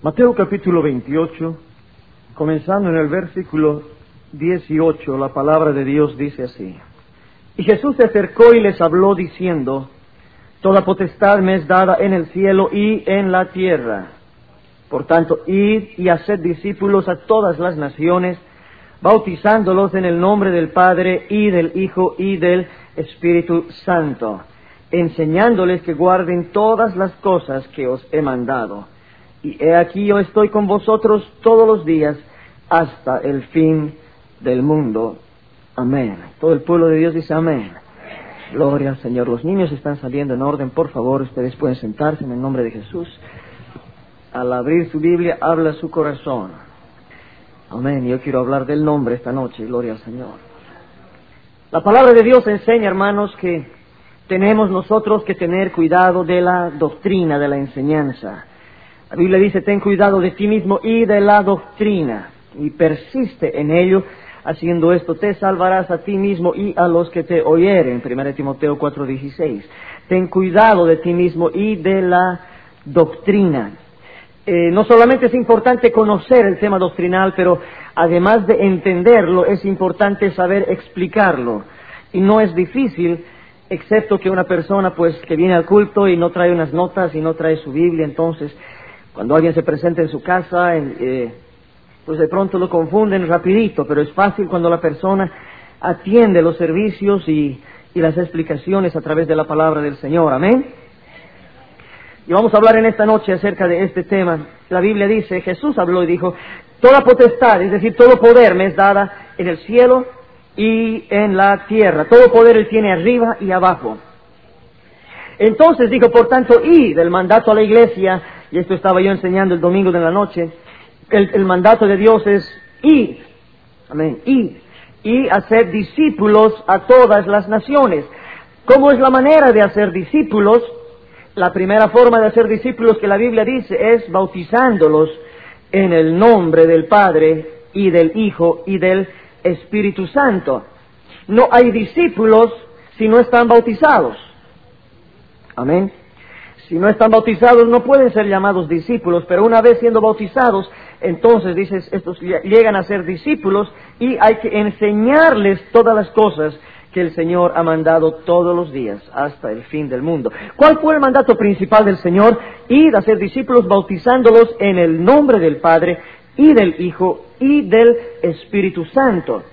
Mateo capítulo 28, comenzando en el versículo 18, la palabra de Dios dice así: Y Jesús se acercó y les habló diciendo: Toda potestad me es dada en el cielo y en la tierra. Por tanto, id y haced discípulos a todas las naciones, bautizándolos en el nombre del Padre y del Hijo y del Espíritu Santo, enseñándoles que guarden todas las cosas que os he mandado. Y he aquí yo estoy con vosotros todos los días hasta el fin del mundo. Amén. Todo el pueblo de Dios dice amén. Gloria al Señor. Los niños están saliendo en orden. Por favor, ustedes pueden sentarse en el nombre de Jesús. Al abrir su Biblia, habla su corazón. Amén. Yo quiero hablar del nombre esta noche. Gloria al Señor. La palabra de Dios enseña, hermanos, que tenemos nosotros que tener cuidado de la doctrina, de la enseñanza. La Biblia dice: ten cuidado de ti mismo y de la doctrina, y persiste en ello. Haciendo esto, te salvarás a ti mismo y a los que te oyeren. 1 Timoteo 4:16. Ten cuidado de ti mismo y de la doctrina. No solamente es importante conocer el tema doctrinal, pero además de entenderlo, es importante saber explicarlo. Y no es difícil, excepto que una persona que viene al culto y no trae unas notas y no trae su Biblia. Entonces, cuando alguien se presenta en su casa, pues de pronto lo confunden rapidito, pero es fácil cuando la persona atiende los servicios y las explicaciones a través de la palabra del Señor. Amén. Y vamos a hablar en esta noche acerca de este tema. La Biblia dice, Jesús habló y dijo: toda potestad, es decir, todo poder me es dada en el cielo y en la tierra. Todo poder Él tiene arriba y abajo. Entonces dijo, por tanto, id, el mandato a la iglesia, y esto estaba yo enseñando el domingo de la noche, el mandato de Dios es id, amén, id, y hacer discípulos a todas las naciones. ¿Cómo es la manera de hacer discípulos? La primera forma de hacer discípulos que la Biblia dice es bautizándolos en el nombre del Padre y del Hijo y del Espíritu Santo. No hay discípulos si no están bautizados. Amén. Si no están bautizados no pueden ser llamados discípulos, pero una vez siendo bautizados, entonces dices, estos llegan a ser discípulos y hay que enseñarles todas las cosas que el Señor ha mandado todos los días hasta el fin del mundo. ¿Cuál fue el mandato principal del Señor? Ir a ser discípulos bautizándolos en el nombre del Padre y del Hijo y del Espíritu Santo.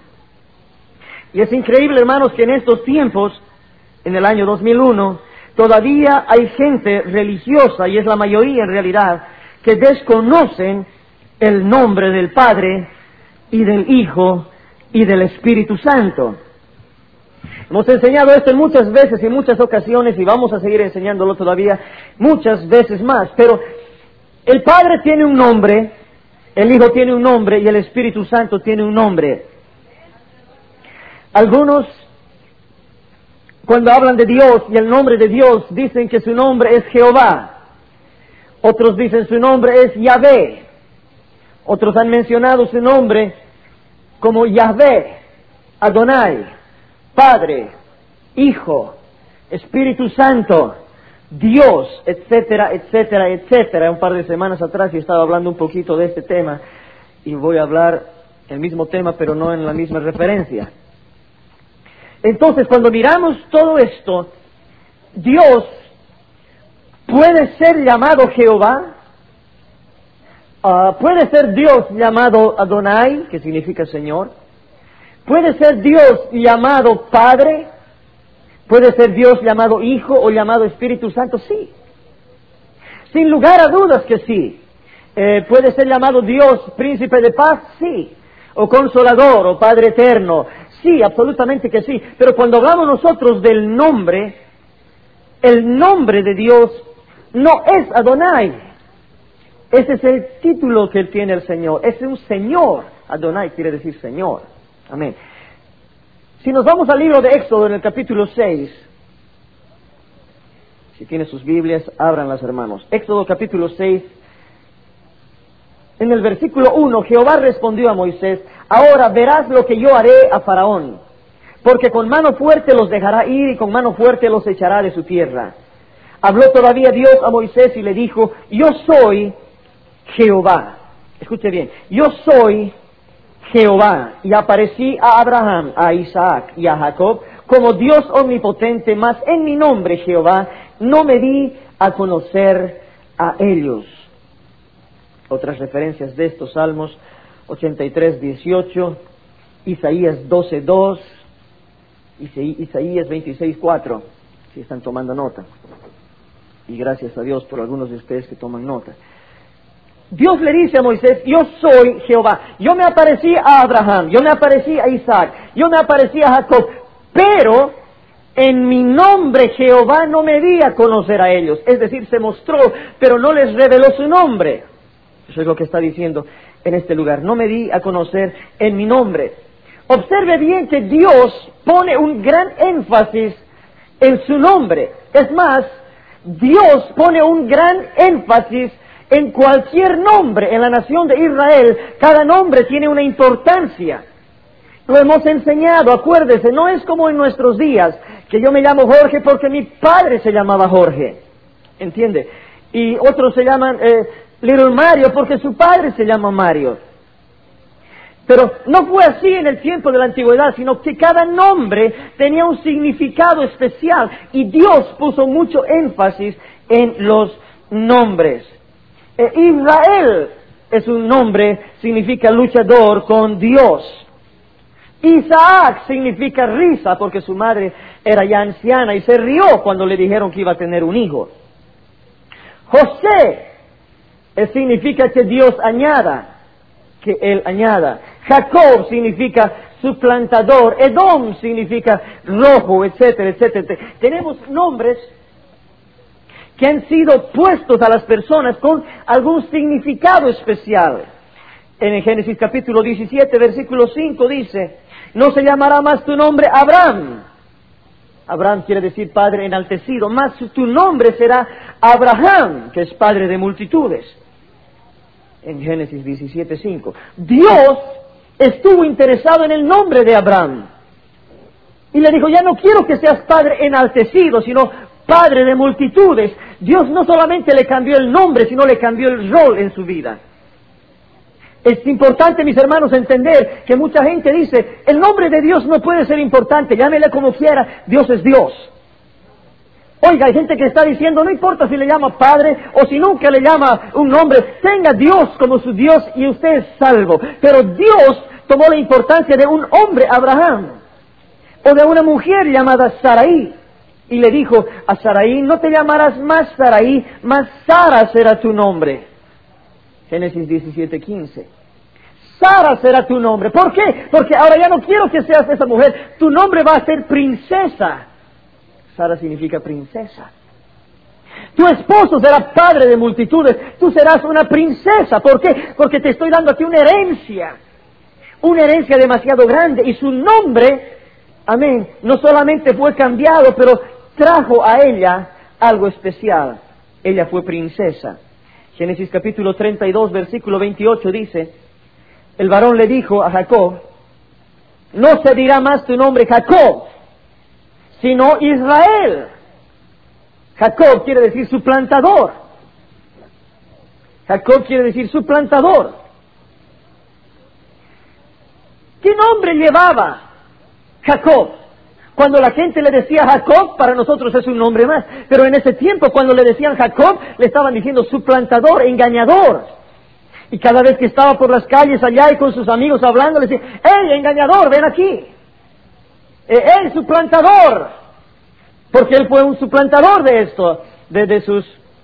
Y es increíble, hermanos, que en estos tiempos, en el año 2001, todavía hay gente religiosa, y es la mayoría en realidad, que desconocen el nombre del Padre y del Hijo y del Espíritu Santo. Hemos enseñado esto en muchas veces y en muchas ocasiones, y vamos a seguir enseñándolo todavía muchas veces más. Pero el Padre tiene un nombre, el Hijo tiene un nombre y el Espíritu Santo tiene un nombre. Algunos, cuando hablan de Dios y el nombre de Dios, dicen que su nombre es Jehová. Otros dicen su nombre es Yahvé. Otros han mencionado su nombre como Yahvé, Adonai, Padre, Hijo, Espíritu Santo, Dios, etcétera, etcétera, etcétera. Un par de semanas atrás yo estaba hablando un poquito de este tema y voy a hablar el mismo tema, pero no en la misma referencia. Entonces, cuando miramos todo esto, Dios puede ser llamado Jehová, puede ser Dios llamado Adonai, que significa Señor, puede ser Dios llamado Padre, puede ser Dios llamado Hijo o llamado Espíritu Santo, sí. Sin lugar a dudas que sí. Puede ser llamado Dios Príncipe de Paz, sí. O Consolador, o Padre Eterno, sí, absolutamente que sí. Pero cuando hablamos nosotros del nombre, el nombre de Dios no es Adonai. Ese es el título que tiene el Señor. Es un Señor. Adonai quiere decir Señor. Amén. Si nos vamos al libro de Éxodo en el capítulo 6, si tienen sus Biblias, ábranlas, hermanos. Éxodo capítulo 6, en el versículo 1, Jehová respondió a Moisés: ahora verás lo que yo haré a Faraón, porque con mano fuerte los dejará ir y con mano fuerte los echará de su tierra. Habló todavía Dios a Moisés y le dijo: yo soy Jehová. Escuche bien, yo soy Jehová, y aparecí a Abraham, a Isaac y a Jacob como Dios omnipotente, mas en mi nombre, Jehová, no me di a conocer a ellos. Otras referencias de estos salmos: 83:18, Isaías 12:2, Isaías 26:4, si están tomando nota. Y gracias a Dios por algunos de ustedes que toman nota. Dios le dice a Moisés: yo soy Jehová. Yo me aparecí a Abraham, yo me aparecí a Isaac, yo me aparecí a Jacob, pero en mi nombre Jehová no me di a conocer a ellos. Es decir, se mostró, pero no les reveló su nombre. Eso es lo que está diciendo en este lugar. No me di a conocer en mi nombre. Observe bien que Dios pone un gran énfasis en su nombre. Es más, Dios pone un gran énfasis en cualquier nombre. En la nación de Israel, cada nombre tiene una importancia. Lo hemos enseñado, acuérdese, no es como en nuestros días, que yo me llamo Jorge porque mi padre se llamaba Jorge, ¿entiende? Y otros se llaman Little Mario porque su padre se llama Mario. Pero no fue así en el tiempo de la antigüedad, sino que cada nombre tenía un significado especial, y Dios puso mucho énfasis en los nombres. Israel es un nombre, significa luchador con Dios. Isaac significa risa porque su madre era ya anciana y se rió cuando le dijeron que iba a tener un hijo. José significa que Dios añada, que Él añada. Jacob significa suplantador. Edom significa rojo, etcétera, etcétera. Tenemos nombres que han sido puestos a las personas con algún significado especial. En el Génesis capítulo 17, versículo 5 dice: no se llamará más tu nombre Abraham. Abraham quiere decir padre enaltecido, más tu nombre será Abraham, que es padre de multitudes. En Génesis 17:5. Dios estuvo interesado en el nombre de Abraham. Y le dijo: ya no quiero que seas padre enaltecido, sino padre de multitudes. Dios no solamente le cambió el nombre, sino le cambió el rol en su vida. Es importante, mis hermanos, entender que mucha gente dice: el nombre de Dios no puede ser importante, llámele como quiera, Dios es Dios. Oiga, hay gente que está diciendo: no importa si le llama Padre o si nunca le llama un nombre, tenga Dios como su Dios y usted es salvo. Pero Dios tomó la importancia de un hombre, Abraham, o de una mujer llamada Sarai, y le dijo a Sarai: no te llamarás más Sarai, más Sara será tu nombre. Génesis 17:15. Sara será tu nombre. ¿Por qué? Porque ahora ya no quiero que seas esa mujer, tu nombre va a ser princesa. Sara significa princesa. Tu esposo será padre de multitudes, tú serás una princesa. ¿Por qué? Porque te estoy dando a ti una herencia demasiado grande, y su nombre, amén, no solamente fue cambiado, pero trajo a ella algo especial. Ella fue princesa. Génesis capítulo 32, versículo 28 dice: el varón le dijo a Jacob: no se dirá más tu nombre Jacob, sino Israel. Jacob quiere decir suplantador. Jacob quiere decir suplantador. ¿Qué nombre llevaba Jacob? Cuando la gente le decía Jacob, para nosotros es un nombre más. Pero en ese tiempo, cuando le decían Jacob, le estaban diciendo suplantador, engañador. Y cada vez que estaba por las calles allá y con sus amigos hablando, le decía: ¡hey, engañador, ven aquí! ¡Hey, suplantador! Porque él fue un suplantador de esto, de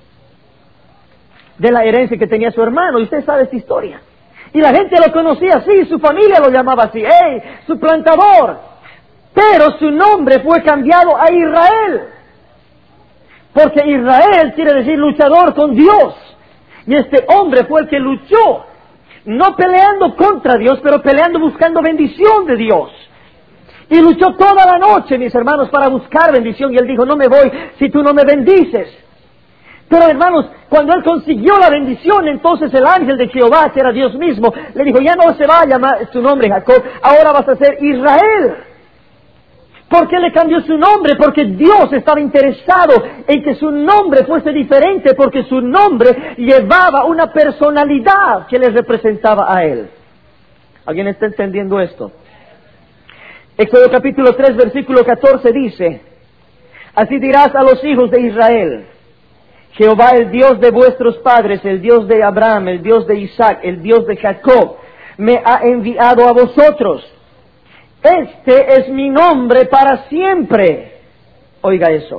la herencia que tenía su hermano. Y usted sabe esta historia. Y la gente lo conocía así, su familia lo llamaba así: ¡hey, suplantador! Pero su nombre fue cambiado a Israel, porque Israel quiere decir luchador con Dios. Y este hombre fue el que luchó, no peleando contra Dios, pero peleando buscando bendición de Dios. Y luchó toda la noche, mis hermanos, para buscar bendición. Y él dijo: no me voy si tú no me bendices. Pero, hermanos, cuando él consiguió la bendición, entonces el ángel de Jehová, que era Dios mismo, le dijo: ya no se va a llamar tu nombre Jacob, ahora vas a ser Israel. ¿Por qué le cambió su nombre? Porque Dios estaba interesado en que su nombre fuese diferente, porque su nombre llevaba una personalidad que le representaba a Él. ¿Alguien está entendiendo esto? Éxodo capítulo 3, versículo 14 dice: así dirás a los hijos de Israel: Jehová, el Dios de vuestros padres, el Dios de Abraham, el Dios de Isaac, el Dios de Jacob, me ha enviado a vosotros. Este es mi nombre para siempre. Oiga eso.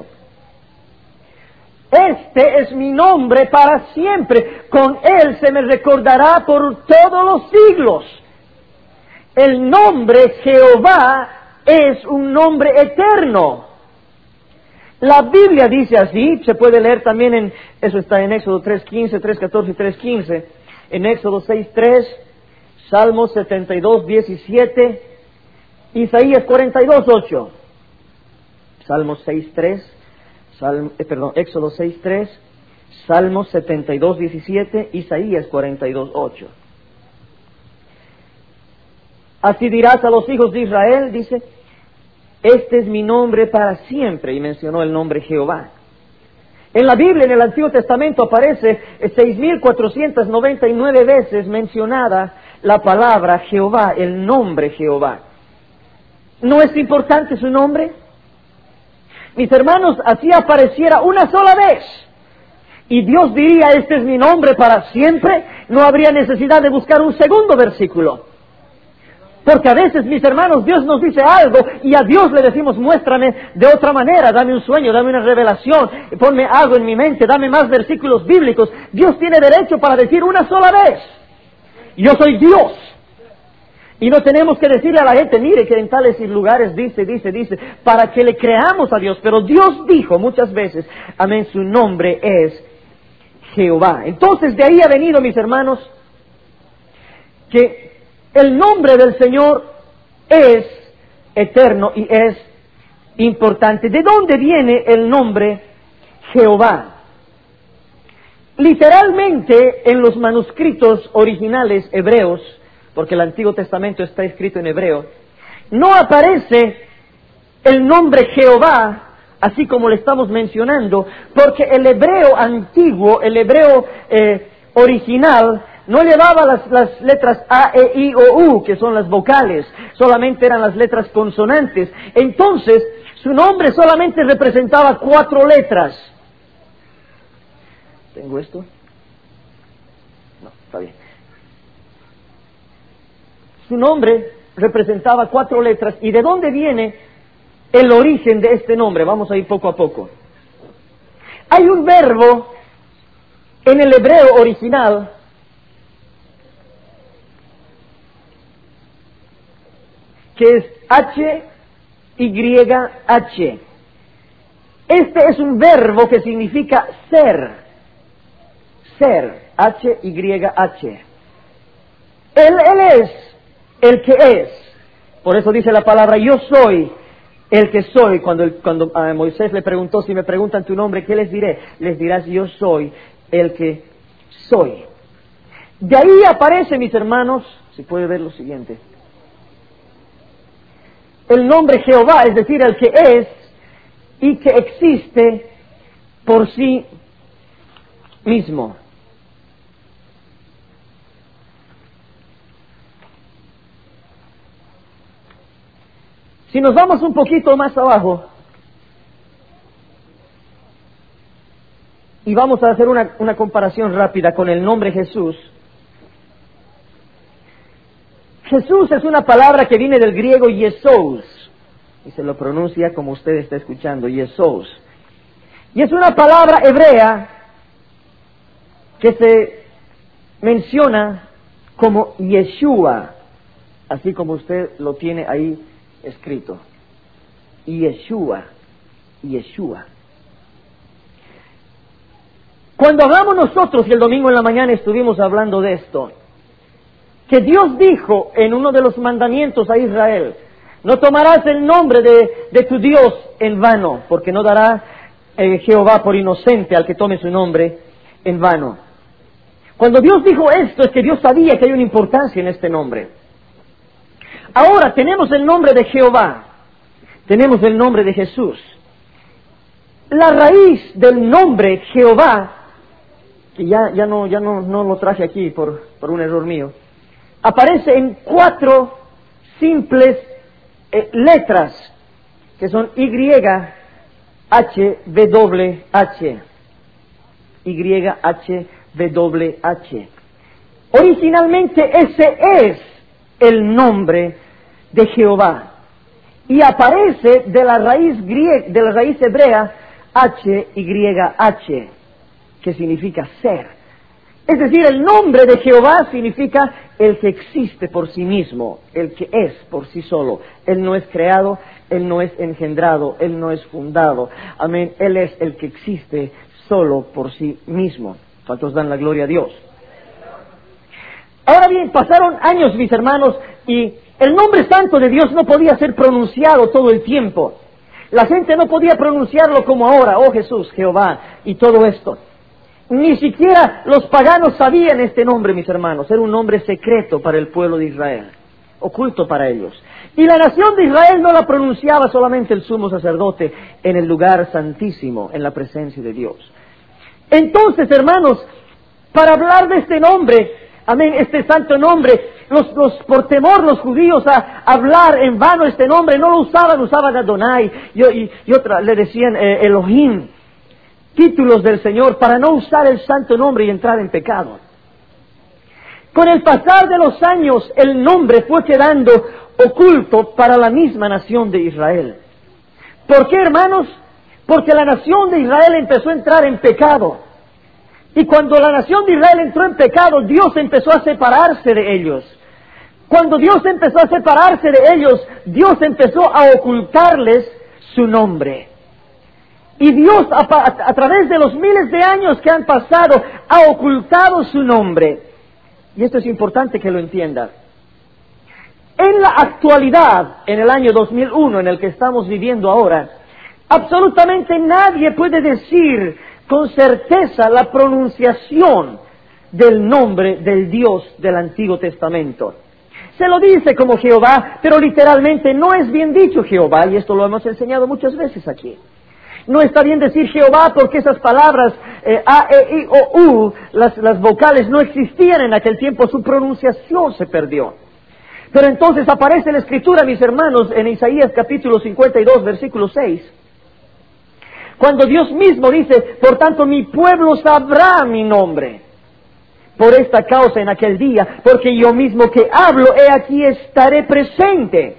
Este es mi nombre para siempre. Con él se me recordará por todos los siglos. El nombre Jehová es un nombre eterno. La Biblia dice así, se puede leer también eso está en Éxodo 3:15, 3:14 y 3:15, en Éxodo 6:3, Salmos 72:17, Isaías 42:8, Salmos 6:3, Éxodo 6:3, Salmos 72:17, Isaías 42:8. Así dirás a los hijos de Israel, dice: este es mi nombre para siempre, y mencionó el nombre Jehová. En la Biblia, en el Antiguo Testamento, aparece 6,499 veces mencionada la palabra Jehová, el nombre Jehová. ¿No es importante su nombre? Mis hermanos, así apareciera una sola vez, y Dios diría: este es mi nombre para siempre, no habría necesidad de buscar un segundo versículo. Porque a veces, mis hermanos, Dios nos dice algo y a Dios le decimos: muéstrame de otra manera, dame un sueño, dame una revelación, ponme algo en mi mente, dame más versículos bíblicos. Dios tiene derecho para decir una sola vez: yo soy Dios. Y no tenemos que decirle a la gente: mire que en tales lugares dice, para que le creamos a Dios. Pero Dios dijo muchas veces: amén, su nombre es Jehová. Entonces de ahí ha venido, mis hermanos, que el nombre del Señor es eterno y es importante. ¿De dónde viene el nombre Jehová? Literalmente, en los manuscritos originales hebreos, porque el Antiguo Testamento está escrito en hebreo, no aparece el nombre Jehová así como le estamos mencionando, porque el hebreo antiguo, el hebreo original, no llevaba las letras A, E, I, O, U, que son las vocales, solamente eran las letras consonantes. Entonces, su nombre solamente representaba 4 letras. ¿Tengo esto? No, está bien. Su nombre representaba 4 letras. ¿Y de dónde viene el origen de este nombre? Vamos a ir poco a poco. Hay un verbo en el hebreo original que es H-Y-H. Este es un verbo que significa ser. Ser, H-Y-H. Él es el que es. Por eso dice la palabra: yo soy el que soy. Cuando a Moisés le preguntó: si me preguntan tu nombre, ¿qué les diré? Les dirás: yo soy el que soy. De ahí aparece, mis hermanos, si puede ver lo siguiente, el nombre Jehová, es decir, el que es y que existe por sí mismo. Si nos vamos un poquito más abajo y vamos a hacer una comparación rápida con el nombre Jesús. Jesús es una palabra que viene del griego Jesús, y se lo pronuncia como usted está escuchando, Jesús. Y es una palabra hebrea que se menciona como Yeshua, así como usted lo tiene ahí escrito. Yeshua, Yeshua. Cuando hablamos nosotros, y el domingo en la mañana estuvimos hablando de esto, que Dios dijo en uno de los mandamientos a Israel: no tomarás el nombre de tu Dios en vano, porque no dará Jehová por inocente al que tome su nombre en vano. Cuando Dios dijo esto, es que Dios sabía que hay una importancia en este nombre. Ahora tenemos el nombre de Jehová, tenemos el nombre de Jesús. La raíz del nombre Jehová, que ya no lo traje aquí por un error mío, aparece en 4 simples letras, que son YHWH. YHWH. Originalmente ese es el nombre de Jehová. Y aparece de la raíz hebrea HYH, que significa ser. Es decir, el nombre de Jehová significa el que existe por sí mismo, el que es por sí solo. Él no es creado, Él no es engendrado, Él no es fundado. Amén. Él es el que existe solo por sí mismo. ¿Cuántos dan la gloria a Dios? Ahora bien, pasaron años, mis hermanos, y el nombre santo de Dios no podía ser pronunciado todo el tiempo. La gente no podía pronunciarlo como ahora, oh Jesús, Jehová, y todo esto. Ni siquiera los paganos sabían este nombre, mis hermanos. Era un nombre secreto para el pueblo de Israel, oculto para ellos. Y la nación de Israel no la pronunciaba solamente el sumo sacerdote en el lugar santísimo, en la presencia de Dios. Entonces, hermanos, para hablar de este nombre, amén, este santo nombre, por temor los judíos a hablar en vano este nombre, no lo usaban Adonai, y otra le decían Elohim, títulos del Señor, para no usar el santo nombre y entrar en pecado. Con el pasar de los años, el nombre fue quedando oculto para la misma nación de Israel. ¿Por qué, hermanos? Porque la nación de Israel empezó a entrar en pecado. Y cuando la nación de Israel entró en pecado, Dios empezó a separarse de ellos. Cuando Dios empezó a separarse de ellos, Dios empezó a ocultarles su nombre. Y Dios, a través de los miles de años que han pasado, ha ocultado su nombre. Y esto es importante que lo entiendan. En la actualidad, en el año 2001, en el que estamos viviendo ahora, absolutamente nadie puede decir con certeza la pronunciación del nombre del Dios del Antiguo Testamento. Se lo dice como Jehová, pero literalmente no es bien dicho Jehová, y esto lo hemos enseñado muchas veces aquí. No está bien decir Jehová porque esas palabras A, E, I, O, U, las vocales no existían en aquel tiempo, su pronunciación se perdió. Pero entonces aparece la Escritura, mis hermanos, en Isaías capítulo 52, versículo 6, cuando Dios mismo dice, por tanto mi pueblo sabrá mi nombre. Por esta causa en aquel día, porque yo mismo que hablo, he aquí estaré presente.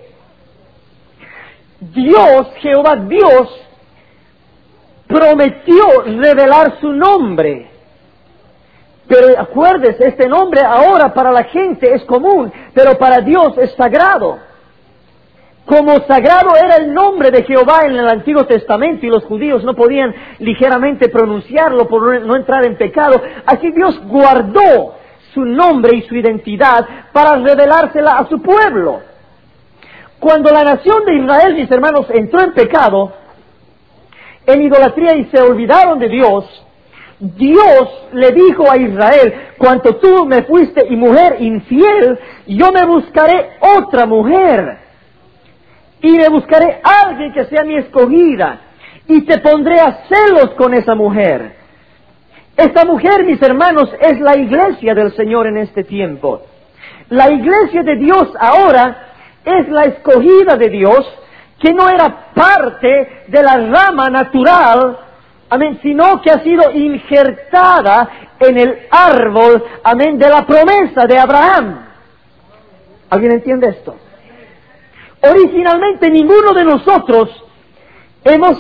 Dios, Jehová Dios, prometió revelar su nombre. Pero acuérdese, este nombre ahora para la gente es común, pero para Dios es sagrado. Como sagrado era el nombre de Jehová en el Antiguo Testamento y los judíos no podían ligeramente pronunciarlo por no entrar en pecado, así Dios guardó su nombre y su identidad para revelársela a su pueblo. Cuando la nación de Israel, mis hermanos, entró en pecado, en idolatría y se olvidaron de Dios, Dios le dijo a Israel, cuanto tú me fuiste y mujer infiel, yo me buscaré otra mujer. Y me buscaré a alguien que sea mi escogida, y te pondré a celos con esa mujer. Esta mujer, mis hermanos, es la iglesia del Señor en este tiempo. La iglesia de Dios ahora es la escogida de Dios, que no era parte de la rama natural, amén, sino que ha sido injertada en el árbol, amén, de la promesa de Abraham. ¿Alguien entiende esto? Originalmente ninguno de nosotros hemos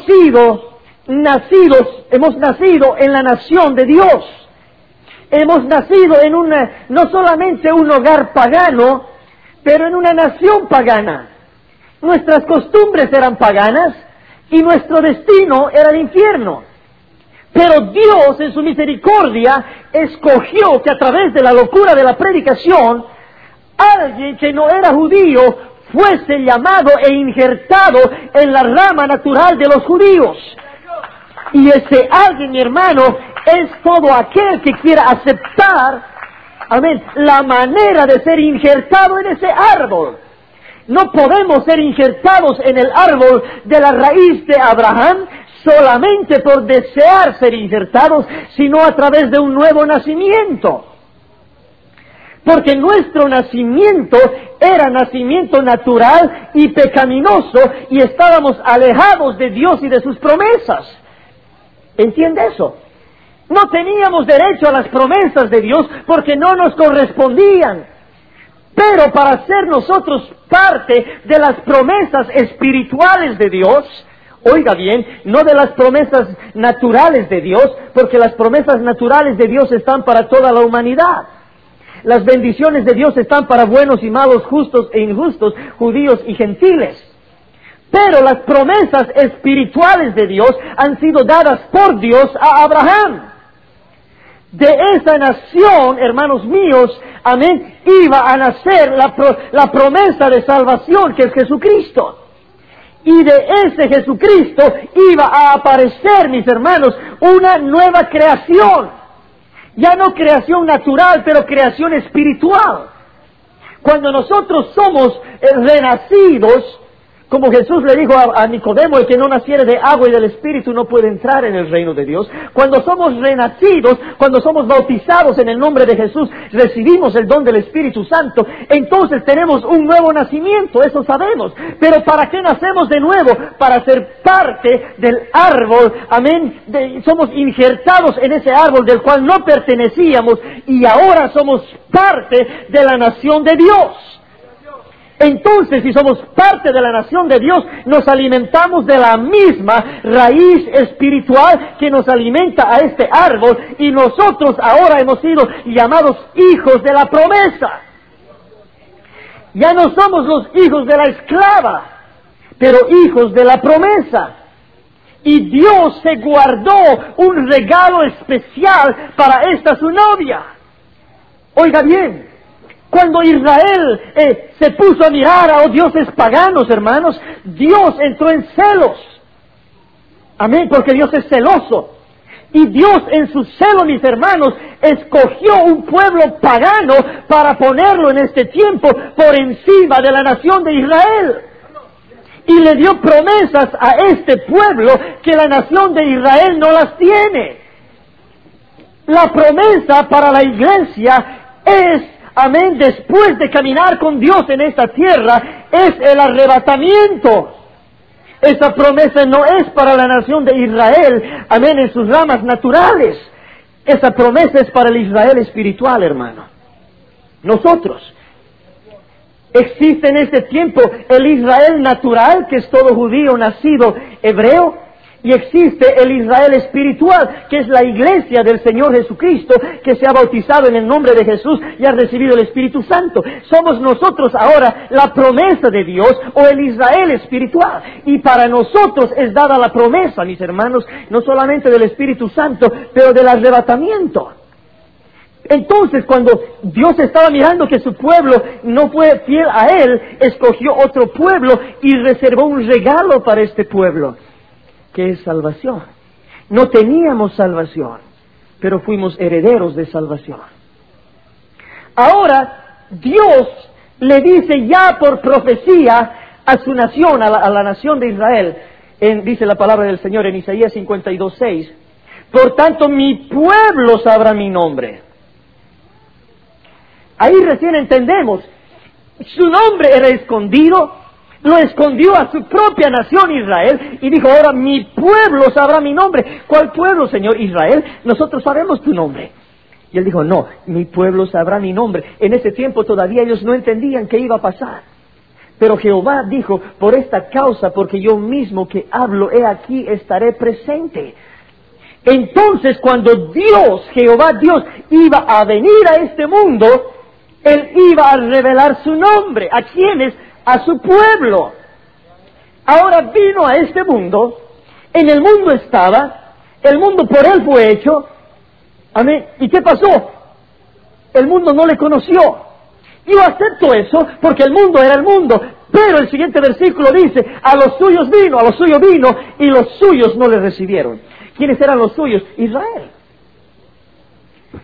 nacido en la nación de Dios. Hemos nacido en no solamente un hogar pagano, pero en una nación pagana. Nuestras costumbres eran paganas y nuestro destino era el infierno. Pero Dios, en su misericordia, escogió que a través de la locura de la predicación, alguien que no era judío fuese llamado e injertado en la rama natural de los judíos. Y ese alguien, mi hermano, es todo aquel que quiera aceptar, amén, la manera de ser injertado en ese árbol. No podemos ser injertados en el árbol de la raíz de Abraham solamente por desear ser injertados, sino a través de un nuevo nacimiento. Porque nuestro nacimiento era nacimiento natural y pecaminoso y estábamos alejados de Dios y de sus promesas. ¿Entiende eso? No teníamos derecho a las promesas de Dios porque no nos correspondían. Pero para ser nosotros parte de las promesas espirituales de Dios, oiga bien, no de las promesas naturales de Dios, porque las promesas naturales de Dios están para toda la humanidad. Las bendiciones de Dios están para buenos y malos, justos e injustos, judíos y gentiles. Pero las promesas espirituales de Dios han sido dadas por Dios a Abraham. De esa nación, hermanos míos, amén, iba a nacer la promesa de salvación, que es Jesucristo. Y de ese Jesucristo iba a aparecer, mis hermanos, una nueva creación. Ya no creación natural, pero creación espiritual. Cuando nosotros somos renacidos, como Jesús le dijo a Nicodemo, el que no naciere de agua y del Espíritu no puede entrar en el reino de Dios. Cuando somos renacidos, cuando somos bautizados en el nombre de Jesús, recibimos el don del Espíritu Santo, entonces tenemos un nuevo nacimiento, eso sabemos. Pero ¿para qué nacemos de nuevo? Para ser parte del árbol, amén. Somos injertados en ese árbol del cual no pertenecíamos y ahora somos parte de la nación de Dios. Entonces, si somos parte de la nación de Dios, nos alimentamos de la misma raíz espiritual que nos alimenta a este árbol, y nosotros ahora hemos sido llamados hijos de la promesa. Ya no somos los hijos de la esclava, pero hijos de la promesa. Y Dios se guardó un regalo especial para esta su novia. Oiga bien. Cuando Israel se puso a mirar a dioses paganos, hermanos, Dios entró en celos. Amén, porque Dios es celoso. Y Dios en su celo, mis hermanos, escogió un pueblo pagano para ponerlo en este tiempo por encima de la nación de Israel. Y le dio promesas a este pueblo que la nación de Israel no las tiene. La promesa para la iglesia es, amén, después de caminar con Dios en esta tierra, es el arrebatamiento. Esa promesa no es para la nación de Israel, amén, en sus ramas naturales. Esa promesa es para el Israel espiritual, hermano. Nosotros. Existe en este tiempo el Israel natural, que es todo judío nacido hebreo, y existe el Israel espiritual, que es la iglesia del Señor Jesucristo, que se ha bautizado en el nombre de Jesús y ha recibido el Espíritu Santo. Somos nosotros ahora la promesa de Dios, o el Israel espiritual. Y para nosotros es dada la promesa, mis hermanos, no solamente del Espíritu Santo, pero del arrebatamiento. Entonces, cuando Dios estaba mirando que su pueblo no fue fiel a Él, escogió otro pueblo y reservó un regalo para este pueblo, que es salvación. No teníamos salvación, pero fuimos herederos de salvación. Ahora, Dios le dice ya por profecía a su nación, a la nación de Israel, dice la palabra del Señor en Isaías 52:6, por tanto mi pueblo sabrá mi nombre. Ahí recién entendemos, su nombre era escondido, lo escondió a su propia nación Israel, y dijo, ahora mi pueblo sabrá mi nombre. ¿Cuál pueblo, Señor? Israel. Nosotros sabemos tu nombre. Y él dijo, no, mi pueblo sabrá mi nombre. En ese tiempo todavía ellos no entendían qué iba a pasar. Pero Jehová dijo, por esta causa, porque yo mismo que hablo, he aquí, estaré presente. Entonces, cuando Dios, Jehová Dios, iba a venir a este mundo, Él iba a revelar su nombre. ¿A quiénes? A su pueblo. Ahora vino a este mundo, en el mundo estaba, el mundo por Él fue hecho, amén. ¿Y qué pasó? El mundo no le conoció. Yo acepto eso, porque el mundo era el mundo, pero el siguiente versículo dice, a los suyos vino, y los suyos no le recibieron. ¿Quiénes eran los suyos? Israel.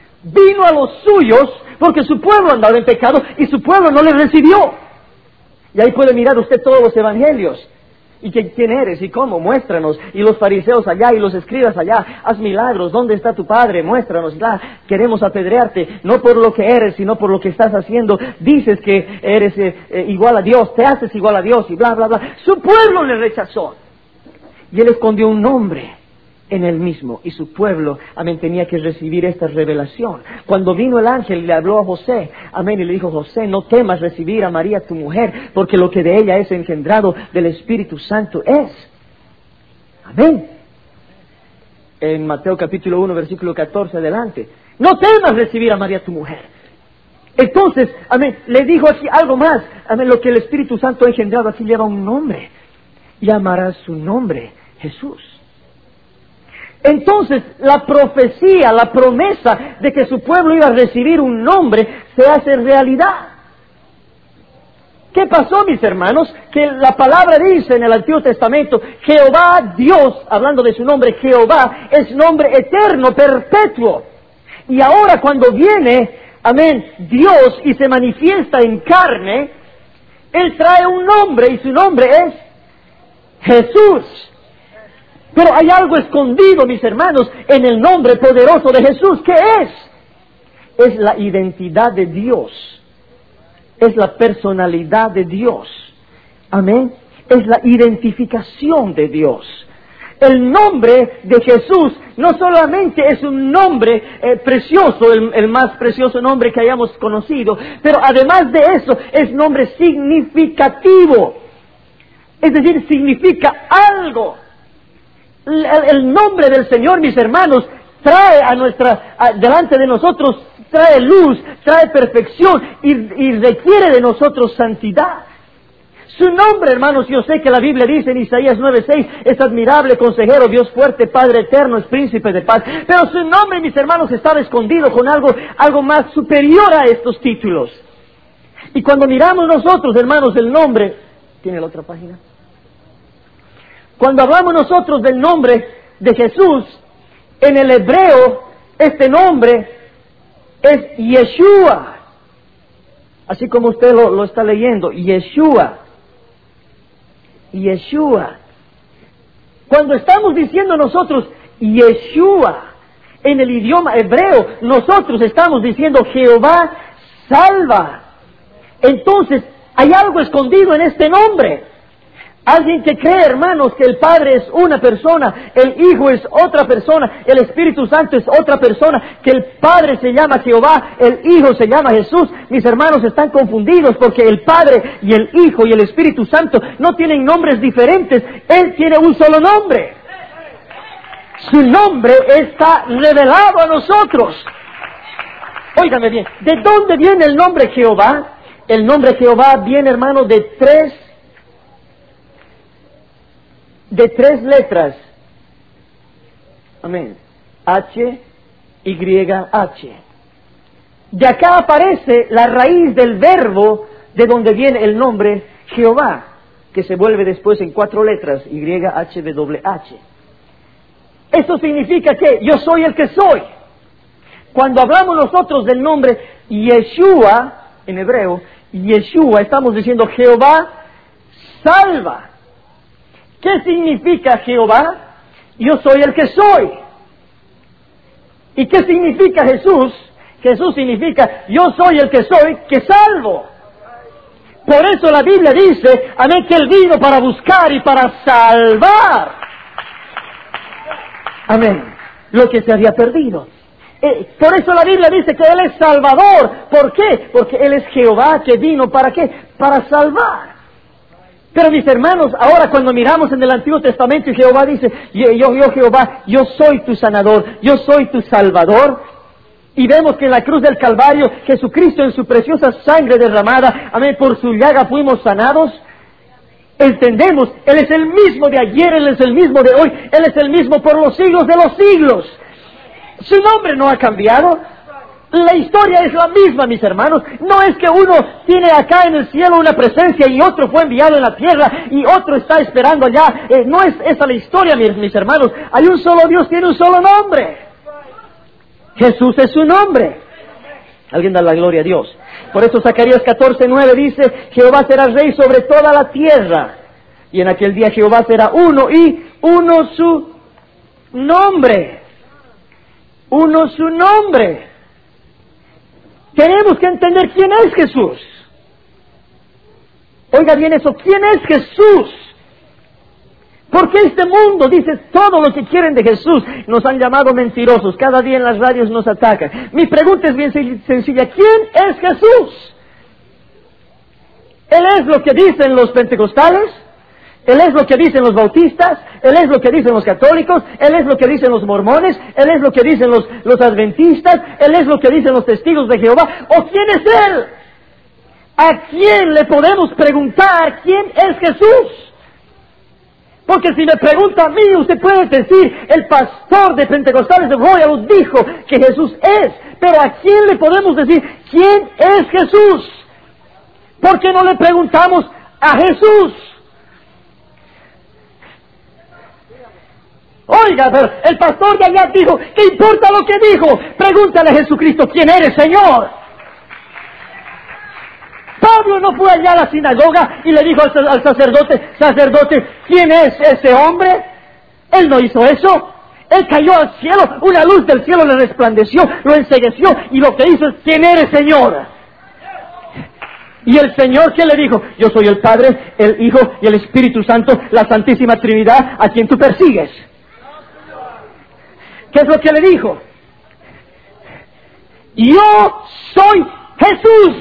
Vino a los suyos, porque su pueblo andaba en pecado, y su pueblo no le recibió. Y ahí puede mirar usted todos los evangelios. ¿Y quién eres? ¿Y cómo? Muéstranos. Y los fariseos allá y los escribas allá. Haz milagros. ¿Dónde está tu Padre? Muéstranos. Queremos apedrearte. No por lo que eres, sino por lo que estás haciendo. Dices que eres igual a Dios. Te haces igual a Dios. Y bla, bla, bla. Su pueblo le rechazó. Y él escondió un nombre en él mismo. Y su pueblo, amén, tenía que recibir esta revelación. Cuando vino el ángel y le habló a José, amén, y le dijo: José, no temas recibir a María tu mujer, porque lo que de ella es engendrado del Espíritu Santo es. Amén. En Mateo capítulo 1, versículo 14 adelante. No temas recibir a María tu mujer. Entonces, amén, le dijo aquí algo más. Amén, lo que el Espíritu Santo ha engendrado aquí lleva un nombre. Llamarás su nombre Jesús. Entonces, la profecía, la promesa de que su pueblo iba a recibir un nombre, se hace realidad. ¿Qué pasó, mis hermanos? Que la palabra dice en el Antiguo Testamento, Jehová Dios, hablando de su nombre, Jehová, es nombre eterno, perpetuo. Y ahora cuando viene, amén, Dios y se manifiesta en carne, Él trae un nombre y su nombre es Jesús. Pero hay algo escondido, mis hermanos, en el nombre poderoso de Jesús. ¿Qué es? Es la identidad de Dios. Es la personalidad de Dios. Amén. Es la identificación de Dios. El nombre de Jesús no solamente es un nombre precioso, el más precioso nombre que hayamos conocido, pero además de eso es nombre significativo. Es decir, significa algo. El nombre del Señor, mis hermanos, trae delante de nosotros, trae luz, trae perfección y requiere de nosotros santidad. Su nombre, hermanos, yo sé que la Biblia dice en Isaías 9:6, es admirable, consejero, Dios fuerte, Padre eterno, es príncipe de paz. Pero su nombre, mis hermanos, estaba escondido con algo más superior a estos títulos. Y cuando miramos nosotros, hermanos, el nombre, ¿tiene la otra página? Cuando hablamos nosotros del nombre de Jesús, en el hebreo, este nombre es Yeshua. Así como usted lo está leyendo, Yeshua. Yeshua. Cuando estamos diciendo nosotros Yeshua, en el idioma hebreo, nosotros estamos diciendo Jehová salva. Entonces, hay algo escondido en este nombre. Alguien que cree, hermanos, que el Padre es una persona, el Hijo es otra persona, el Espíritu Santo es otra persona, que el Padre se llama Jehová, el Hijo se llama Jesús. Mis hermanos están confundidos porque el Padre y el Hijo y el Espíritu Santo no tienen nombres diferentes. Él tiene un solo nombre. Su nombre está revelado a nosotros. Óigame bien, ¿de dónde viene el nombre Jehová? El nombre Jehová viene, hermano, de tres letras. Amén. H, Y, H. De acá aparece la raíz del verbo de donde viene el nombre Jehová, que se vuelve después en 4 letras, Y, H, W, H. Esto significa que yo soy el que soy. Cuando hablamos nosotros del nombre Yeshua, en hebreo, Yeshua, estamos diciendo Jehová salva. ¿Qué significa Jehová? Yo soy el que soy. ¿Y qué significa Jesús? Jesús significa yo soy el que soy, que salvo. Por eso la Biblia dice, amén, que Él vino para buscar y para salvar. Amén. Lo que se había perdido. Por eso la Biblia dice que Él es Salvador. ¿Por qué? Porque Él es Jehová que vino, ¿para qué? Para salvar. Pero mis hermanos, ahora cuando miramos en el Antiguo Testamento y Jehová dice, yo Jehová, yo soy tu sanador, yo soy tu salvador. Y vemos que en la cruz del Calvario, Jesucristo en su preciosa sangre derramada, amén, por su llaga fuimos sanados. Entendemos, Él es el mismo de ayer, Él es el mismo de hoy, Él es el mismo por los siglos de los siglos. Su nombre no ha cambiado. La historia es la misma, mis hermanos. No es que uno tiene acá en el cielo una presencia y otro fue enviado en la tierra y otro está esperando allá. No es esa la historia, mis hermanos. Hay un solo Dios, tiene un solo nombre. Jesús es su nombre. Alguien da la gloria a Dios. Por eso Zacarías 14:9 dice, Jehová será rey sobre toda la tierra. Y en aquel día Jehová será uno y uno su nombre. Uno su nombre. Tenemos que entender quién es Jesús. Oiga bien eso, ¿quién es Jesús? Porque este mundo dice todo lo que quieren de Jesús. Nos han llamado mentirosos, cada día en las radios nos atacan. Mi pregunta es bien sencilla, ¿quién es Jesús? ¿Él es lo que dicen los pentecostales? ¿Él es lo que dicen los bautistas? ¿Él es lo que dicen los católicos? ¿Él es lo que dicen los mormones? ¿Él es lo que dicen los adventistas? ¿Él es lo que dicen los testigos de Jehová? ¿O quién es Él? ¿A quién le podemos preguntar quién es Jesús? Porque si me pregunta a mí, usted puede decir, el pastor de Pentecostales de Royal dijo que Jesús es. Pero ¿a quién le podemos decir quién es Jesús? ¿Por qué no le preguntamos a Jesús? Oiga, pero el pastor de allá dijo, ¿qué importa lo que dijo? Pregúntale a Jesucristo, ¿quién eres, Señor? Pablo no fue allá a la sinagoga y le dijo al sacerdote, ¿quién es ese hombre? Él no hizo eso. Él cayó al cielo, una luz del cielo le resplandeció, lo encegueció y lo que hizo es, ¿quién eres, Señor? Y el Señor, ¿qué le dijo? Yo soy el Padre, el Hijo y el Espíritu Santo, la Santísima Trinidad, a quien tú persigues. ¿Qué es lo que le dijo? Yo soy Jesús.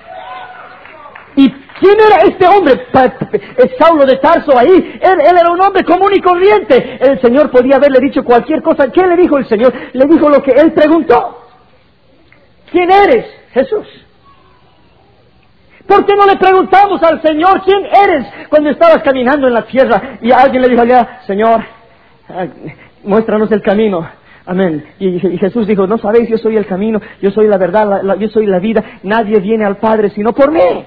¿Y quién era este hombre? Saulo de Tarso ahí. Él era un hombre común y corriente. El Señor podía haberle dicho cualquier cosa. ¿Qué le dijo el Señor? Le dijo lo que él preguntó. ¿Quién eres? Jesús. ¿Por qué no le preguntamos al Señor quién eres cuando estabas caminando en la tierra y alguien le dijo allá, Señor, muéstranos el camino? Amén. Y Jesús dijo, no sabéis, yo soy el camino, yo soy la verdad, yo soy la vida. Nadie viene al Padre sino por mí.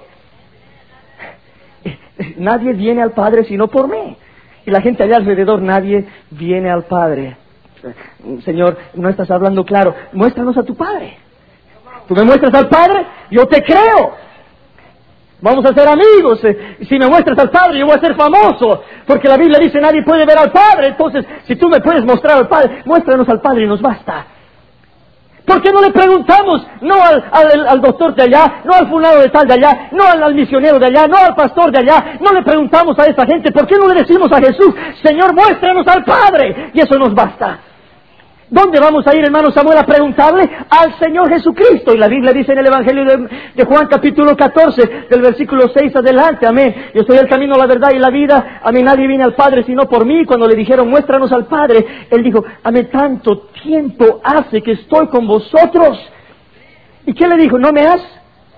Nadie viene al Padre sino por mí. Y la gente allá alrededor, nadie viene al Padre. Señor, no estás hablando claro. Muéstranos a tu Padre. Tú me muestras al Padre, yo te creo. Vamos a ser amigos. Si me muestras al Padre, yo voy a ser famoso. Porque la Biblia dice, nadie puede ver al Padre. Entonces, si tú me puedes mostrar al Padre, muéstranos al Padre y nos basta. ¿Por qué no le preguntamos, no al doctor de allá, no al fulano de tal de allá, no al misionero de allá, no al pastor de allá, no le preguntamos a esa gente, ¿por qué no le decimos a Jesús, Señor, muéstranos al Padre? Y eso nos basta. ¿Dónde vamos a ir, hermano Samuel, a preguntarle? Al Señor Jesucristo. Y la Biblia dice en el Evangelio de Juan capítulo 14, del versículo 6 adelante, amén. Yo soy el camino, la verdad y la vida. A mí nadie viene al Padre sino por mí. Cuando le dijeron, muéstranos al Padre, Él dijo, amén, tanto tiempo hace que estoy con vosotros. ¿Y qué le dijo? ¿No me has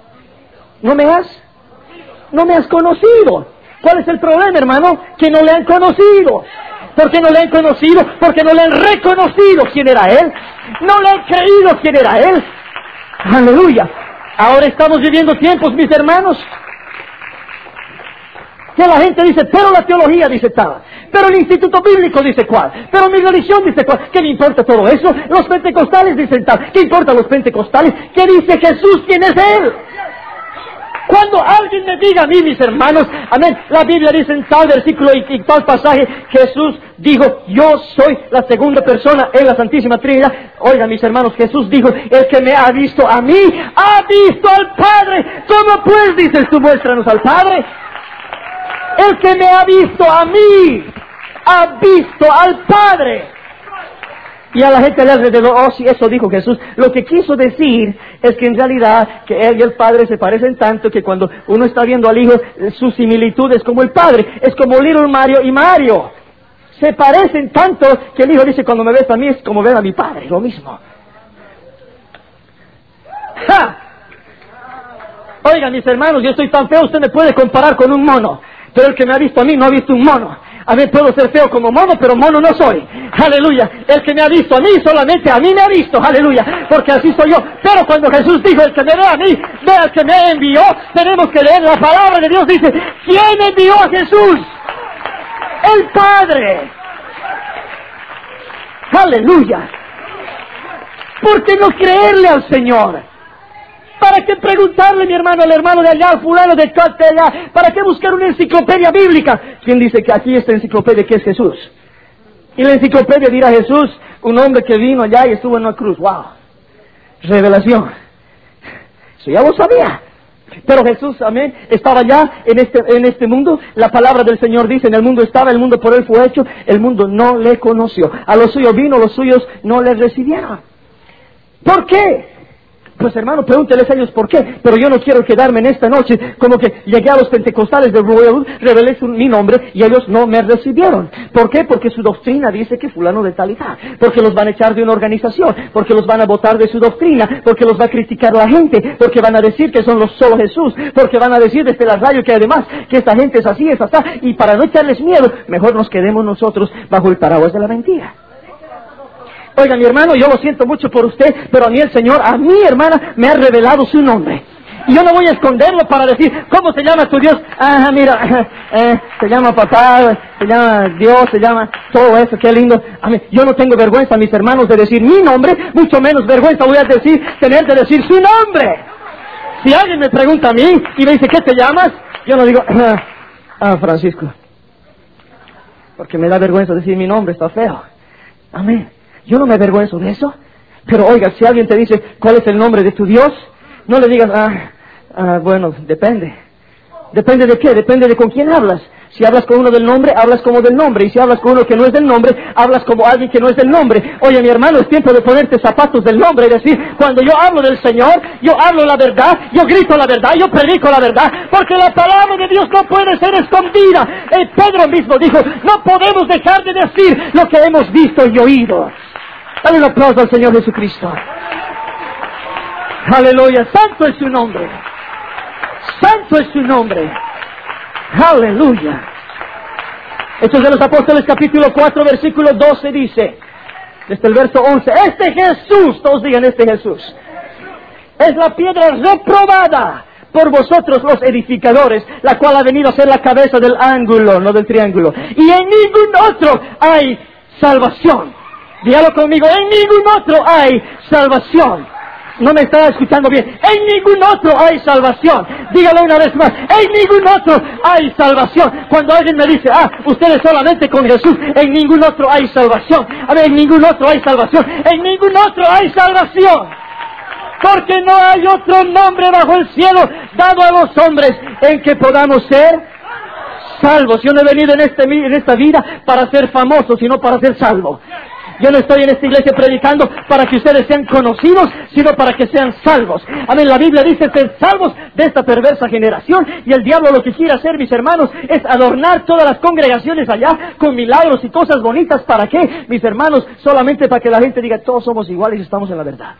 conocido? ¿Cuál es el problema, hermano? Que no le han conocido. ¿Por qué no le han conocido? Porque no le han reconocido quién era Él. No le han creído quién era Él. Aleluya. Ahora estamos viviendo tiempos, mis hermanos, que la gente dice, pero la teología dice tal, pero el instituto bíblico dice cuál, pero mi religión dice cuál. ¿Qué me importa todo eso? Los pentecostales dicen tal. ¿Qué importa los pentecostales? ¿Qué dice Jesús? ¿Quién es Él? Cuando alguien me diga a mí, mis hermanos, amén, la Biblia dice en tal versículo y tal pasaje, Jesús dijo, yo soy la segunda persona en la Santísima Trinidad. Oiga, mis hermanos, Jesús dijo, el que me ha visto a mí, ha visto al Padre. ¿Cómo pues dices tú, muéstranos al Padre? El que me ha visto a mí, ha visto al Padre. Y a la gente de alrededor, oh sí, eso dijo Jesús. Lo que quiso decir es que en realidad que Él y el Padre se parecen tanto que cuando uno está viendo al Hijo, su similitud es como el Padre, es como Little Mario y Mario. Se parecen tanto que el Hijo dice, cuando me ves a mí es como ver a mi Padre, lo mismo. ¡Ja! Oiga, mis hermanos, yo estoy tan feo, usted me puede comparar con un mono. Pero el que me ha visto a mí no ha visto un mono. A mí puedo ser feo como mono, pero mono no soy. Aleluya. El que me ha visto a mí, solamente a mí me ha visto. Aleluya. Porque así soy yo. Pero cuando Jesús dijo, el que me ve a mí, ve al que me envió, tenemos que leer la palabra de Dios. Dice, ¿quién envió a Jesús? El Padre. Aleluya. ¿Por qué no creerle al Señor? ¿Para qué preguntarle, mi hermano, al hermano de allá, al fulano de allá? ¿Para qué buscar una enciclopedia bíblica? ¿Quién dice que aquí esta enciclopedia que es Jesús? Y la enciclopedia dirá Jesús, un hombre que vino allá y estuvo en una cruz. ¡Wow! Revelación. Eso ya lo sabía. Pero Jesús, amén, estaba ya en este mundo. La palabra del Señor dice, en el mundo estaba, el mundo por él fue hecho, el mundo no le conoció. A los suyos vino, los suyos no le recibieron. ¿Por qué? Pues hermano, pregúnteles a ellos por qué. Pero yo no quiero quedarme en esta noche como que llegué a los pentecostales de Royal, revelé mi nombre y ellos no me recibieron. ¿Por qué? Porque su doctrina dice que fulano de tal y tal. Porque los van a echar de una organización. Porque los van a botar de su doctrina. Porque los va a criticar la gente. Porque van a decir que son los solo Jesús. Porque van a decir desde la radio que además que esta gente es así, es así. Y para no echarles miedo, mejor nos quedemos nosotros bajo el paraguas de la mentira. Oiga, mi hermano, yo lo siento mucho por usted, pero a mí el Señor, a mi hermana, me ha revelado su nombre. Y yo no voy a esconderlo para decir, ¿cómo se llama tu Dios? Ah, mira, se llama papá, se llama Dios, se llama todo eso, qué lindo. A mí, yo no tengo vergüenza, mis hermanos, de decir mi nombre, mucho menos vergüenza voy a tener de decir su nombre. Si alguien me pregunta a mí y me dice, ¿qué te llamas? Yo no digo, Francisco. Porque me da vergüenza decir mi nombre, está feo. Amén. Yo no me avergüenzo de eso. Pero oiga, si alguien te dice, ¿cuál es el nombre de tu Dios? No le digas, bueno, depende. ¿Depende de qué? Depende de con quién hablas. Si hablas con uno del nombre, hablas como del nombre. Y si hablas con uno que no es del nombre, hablas como alguien que no es del nombre. Oye, mi hermano, es tiempo de ponerte zapatos del nombre y decir, cuando yo hablo del Señor, yo hablo la verdad, yo grito la verdad, yo predico la verdad, porque la palabra de Dios no puede ser escondida. Pedro mismo dijo, no podemos dejar de decir lo que hemos visto y oído. Dale un aplauso al Señor Jesucristo. Aleluya, santo es su nombre. Santo es su nombre. Aleluya. Hechos de los Apóstoles capítulo 4 versículo 12 dice, desde el verso 11, este Jesús, todos digan este Jesús, es la piedra reprobada por vosotros los edificadores, la cual ha venido a ser la cabeza del ángulo, no del triángulo. Y en ningún otro hay salvación. Dígalo conmigo, en ningún otro hay salvación. No me está escuchando bien. En ningún otro hay salvación. Dígalo una vez más. En ningún otro hay salvación. Cuando alguien me dice, ustedes solamente con Jesús, en ningún otro hay salvación. A ver, en ningún otro hay salvación. En ningún otro hay salvación. Porque no hay otro nombre bajo el cielo dado a los hombres en que podamos ser salvos. Yo no he venido en esta vida para ser famoso, sino para ser salvo. Yo no estoy en esta iglesia predicando para que ustedes sean conocidos, sino para que sean salvos. Amén, la Biblia dice ser salvos de esta perversa generación, y el diablo lo que quiere hacer, mis hermanos, es adornar todas las congregaciones allá con milagros y cosas bonitas. ¿Para qué, mis hermanos? Solamente para que la gente diga, todos somos iguales y estamos en la verdad.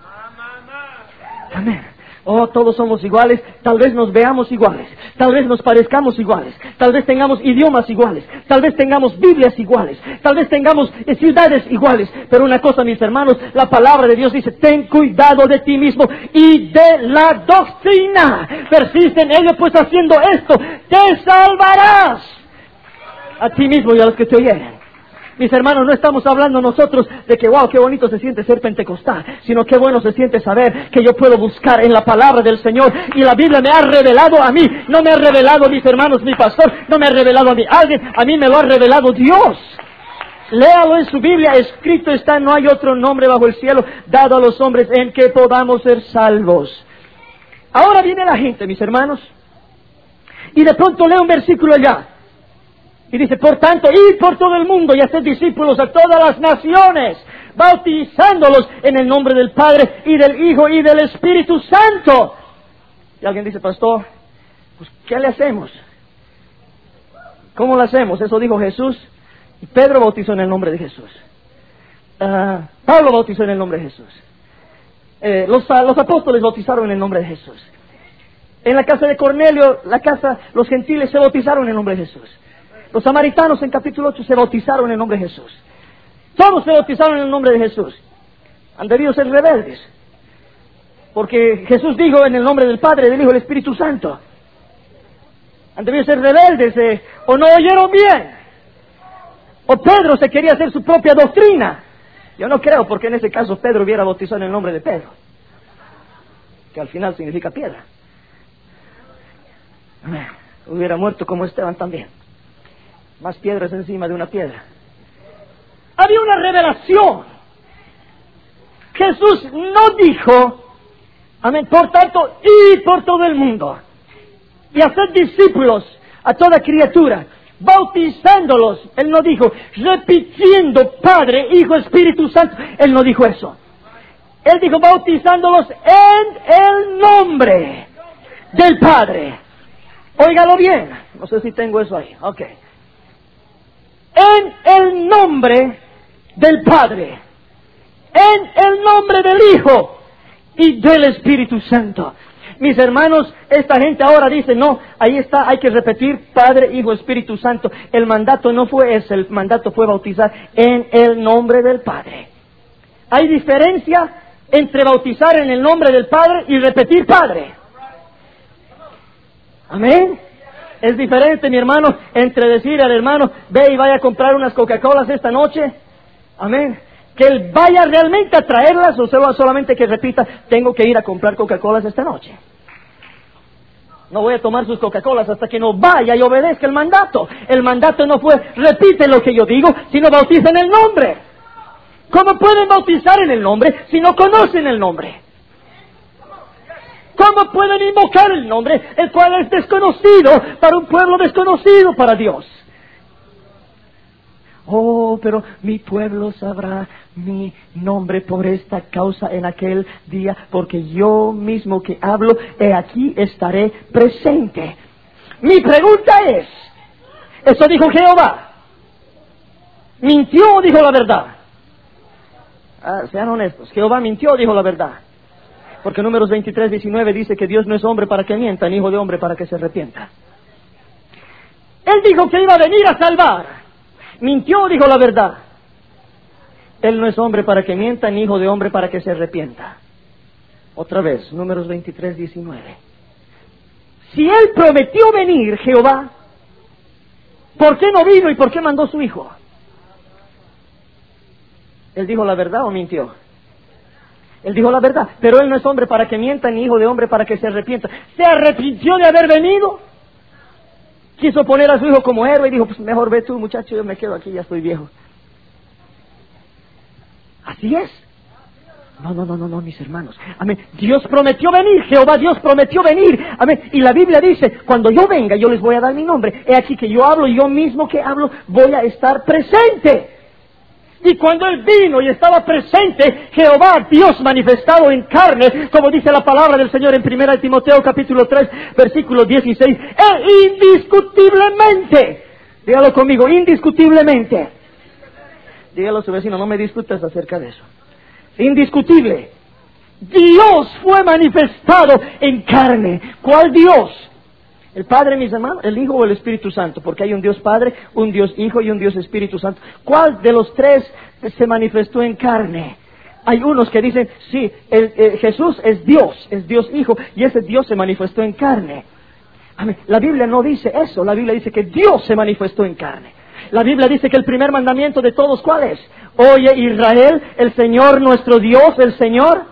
Amén. Oh, todos somos iguales, tal vez nos veamos iguales, tal vez nos parezcamos iguales, tal vez tengamos idiomas iguales, tal vez tengamos Biblias iguales, tal vez tengamos ciudades iguales, pero una cosa, mis hermanos, la palabra de Dios dice, ten cuidado de ti mismo y de la doctrina, persiste en ello, pues haciendo esto, te salvarás a ti mismo y a los que te oyeren. Mis hermanos, no estamos hablando nosotros de que, wow, qué bonito se siente ser pentecostal, sino qué bueno se siente saber que yo puedo buscar en la palabra del Señor, y la Biblia me ha revelado a mí, no me ha revelado, mis hermanos, mi pastor, no me ha revelado a mí alguien, a mí me lo ha revelado Dios. Léalo en su Biblia, escrito está, no hay otro nombre bajo el cielo dado a los hombres en que podamos ser salvos. Ahora viene la gente, mis hermanos, y de pronto lee un versículo allá. Y dice, por tanto, id por todo el mundo y haced discípulos a todas las naciones, bautizándolos en el nombre del Padre y del Hijo y del Espíritu Santo. Y alguien dice, pastor, pues ¿qué le hacemos? ¿Cómo lo hacemos? Eso dijo Jesús. Y Pedro bautizó en el nombre de Jesús. Pablo bautizó en el nombre de Jesús. Los apóstoles bautizaron en el nombre de Jesús. En la casa de Cornelio, los gentiles se bautizaron en el nombre de Jesús. Los samaritanos en capítulo 8 se bautizaron en el nombre de Jesús. Todos se bautizaron en el nombre de Jesús. Han debido ser rebeldes, porque Jesús dijo en el nombre del Padre, del Hijo y del Espíritu Santo. Han debido ser rebeldes, o no oyeron bien, o Pedro se quería hacer su propia doctrina. Yo no creo, porque en ese caso Pedro hubiera bautizado en el nombre de Pedro. que al final significa piedra. Hubiera muerto como Esteban también. Más piedras encima de una piedra. Había una revelación. Jesús no dijo, amén, por tanto, y por todo el mundo, y hacer discípulos a toda criatura, bautizándolos. Él no dijo, repitiendo Padre, Hijo, Espíritu Santo. Él no dijo eso. Él dijo, bautizándolos en el nombre del Padre. Óigalo bien. No sé si tengo eso ahí. Ok. En el nombre del Padre, en el nombre del Hijo y del Espíritu Santo. Mis hermanos, esta gente ahora dice, no, ahí está, hay que repetir Padre, Hijo, Espíritu Santo. El mandato no fue ese, el mandato fue bautizar en el nombre del Padre. Hay diferencia entre bautizar en el nombre del Padre y repetir Padre. Amén. Es diferente, mi hermano, entre decir al hermano, ve y vaya a comprar unas Coca-Colas esta noche. Amén. Que él vaya realmente a traerlas, o sea, solamente que repita, tengo que ir a comprar Coca-Colas esta noche. No voy a tomar sus Coca-Colas hasta que no vaya y obedezca el mandato. El mandato no fue, repite lo que yo digo, sino bautiza en el nombre. ¿Cómo pueden bautizar en el nombre si no conocen el nombre? ¿Cómo pueden invocar el nombre, el cual es desconocido para un pueblo desconocido para Dios? Oh, pero mi pueblo sabrá mi nombre por esta causa en aquel día, porque yo mismo que hablo, he aquí estaré presente. Mi pregunta es, ¿eso dijo Jehová? ¿Mintió o dijo la verdad? Sean honestos, ¿Jehová mintió o dijo la verdad? Porque Números 23:19 dice que Dios no es hombre para que mienta, ni hijo de hombre para que se arrepienta. Él dijo que iba a venir a salvar. ¿Mintió o dijo la verdad? Él no es hombre para que mienta, ni hijo de hombre para que se arrepienta. Otra vez, Números 23:19. Si Él prometió venir, Jehová, ¿por qué no vino y por qué mandó su hijo? ¿Él dijo la verdad o mintió? Él dijo la verdad, pero Él no es hombre para que mienta, ni hijo de hombre para que se arrepienta. ¿Se arrepintió de haber venido? Quiso poner a su hijo como héroe y dijo, pues mejor ve tú, muchacho, yo me quedo aquí, ya estoy viejo. Así es. No, mis hermanos. Amén. Dios prometió venir, Jehová Dios prometió venir. Amén. Y la Biblia dice, cuando yo venga, yo les voy a dar mi nombre. He aquí que yo hablo, yo mismo que hablo, voy a estar presente. Y cuando Él vino y estaba presente, Jehová Dios manifestado en carne, como dice la palabra del Señor en 1 Timoteo capítulo 3, versículo 16, indiscutiblemente, dígalo conmigo, indiscutiblemente. Dígalo a su vecino, no me discutas acerca de eso. Indiscutible. Dios fue manifestado en carne. ¿Cuál Dios? ¿El Padre, mis hermanos? ¿El Hijo o el Espíritu Santo? Porque hay un Dios Padre, un Dios Hijo y un Dios Espíritu Santo. ¿Cuál de los tres se manifestó en carne? Hay unos que dicen, sí, Jesús es Dios Hijo, y ese Dios se manifestó en carne. Amén. La Biblia no dice eso, la Biblia dice que Dios se manifestó en carne. La Biblia dice que el primer mandamiento de todos, ¿cuál es? Oye Israel, el Señor nuestro Dios, el Señor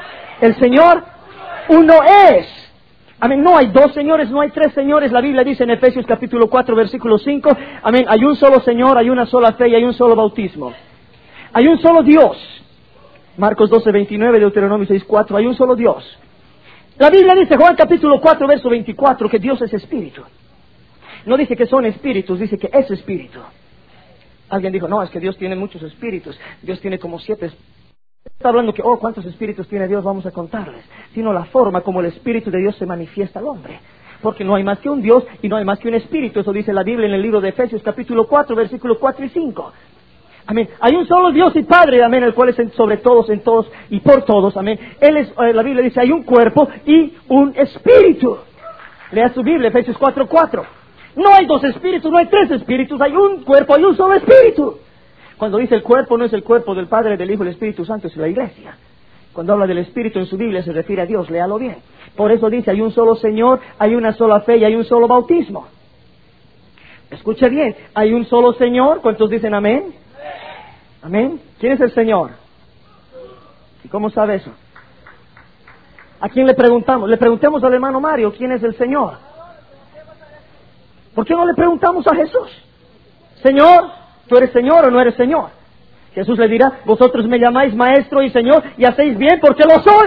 uno es. Amén, no hay dos señores, no hay tres señores. La Biblia dice en Efesios capítulo 4, versículo 5, amén, hay un solo Señor, hay una sola fe y hay un solo bautismo. Hay un solo Dios. Marcos 12:29, Deuteronomio 6:4, hay un solo Dios. La Biblia dice, Juan capítulo 4, verso 24, que Dios es espíritu. No dice que son espíritus, dice que es espíritu. Alguien dijo, no, es que Dios tiene muchos espíritus. Dios tiene como 7 espíritus. Está hablando que, ¿cuántos espíritus tiene Dios? Vamos a contarles. Sino la forma como el Espíritu de Dios se manifiesta al hombre. Porque no hay más que un Dios y no hay más que un Espíritu. Eso dice la Biblia en el libro de Efesios capítulo 4, versículos 4 y 5. Amén. Hay un solo Dios y Padre, amén, el cual es sobre todos, en todos y por todos, amén. Él es, la Biblia dice, hay un cuerpo y un espíritu. Lea su Biblia, Efesios 4:4. No hay dos espíritus, no hay tres espíritus, hay un cuerpo y un solo espíritu. Cuando dice el cuerpo, no es el cuerpo del Padre, del Hijo y del Espíritu Santo, es la iglesia. Cuando habla del Espíritu en su Biblia se refiere a Dios, léalo bien. Por eso dice, hay un solo Señor, hay una sola fe y hay un solo bautismo. Escuche bien, hay un solo Señor, ¿cuántos dicen amén? Amén. ¿Quién es el Señor? ¿Y cómo sabe eso? ¿A quién le preguntamos? Le preguntemos al hermano Mario, ¿quién es el Señor? ¿Por qué no le preguntamos a Jesús? Señor, ¿tú eres Señor o no eres Señor? Jesús le dirá, vosotros me llamáis Maestro y Señor y hacéis bien porque lo soy.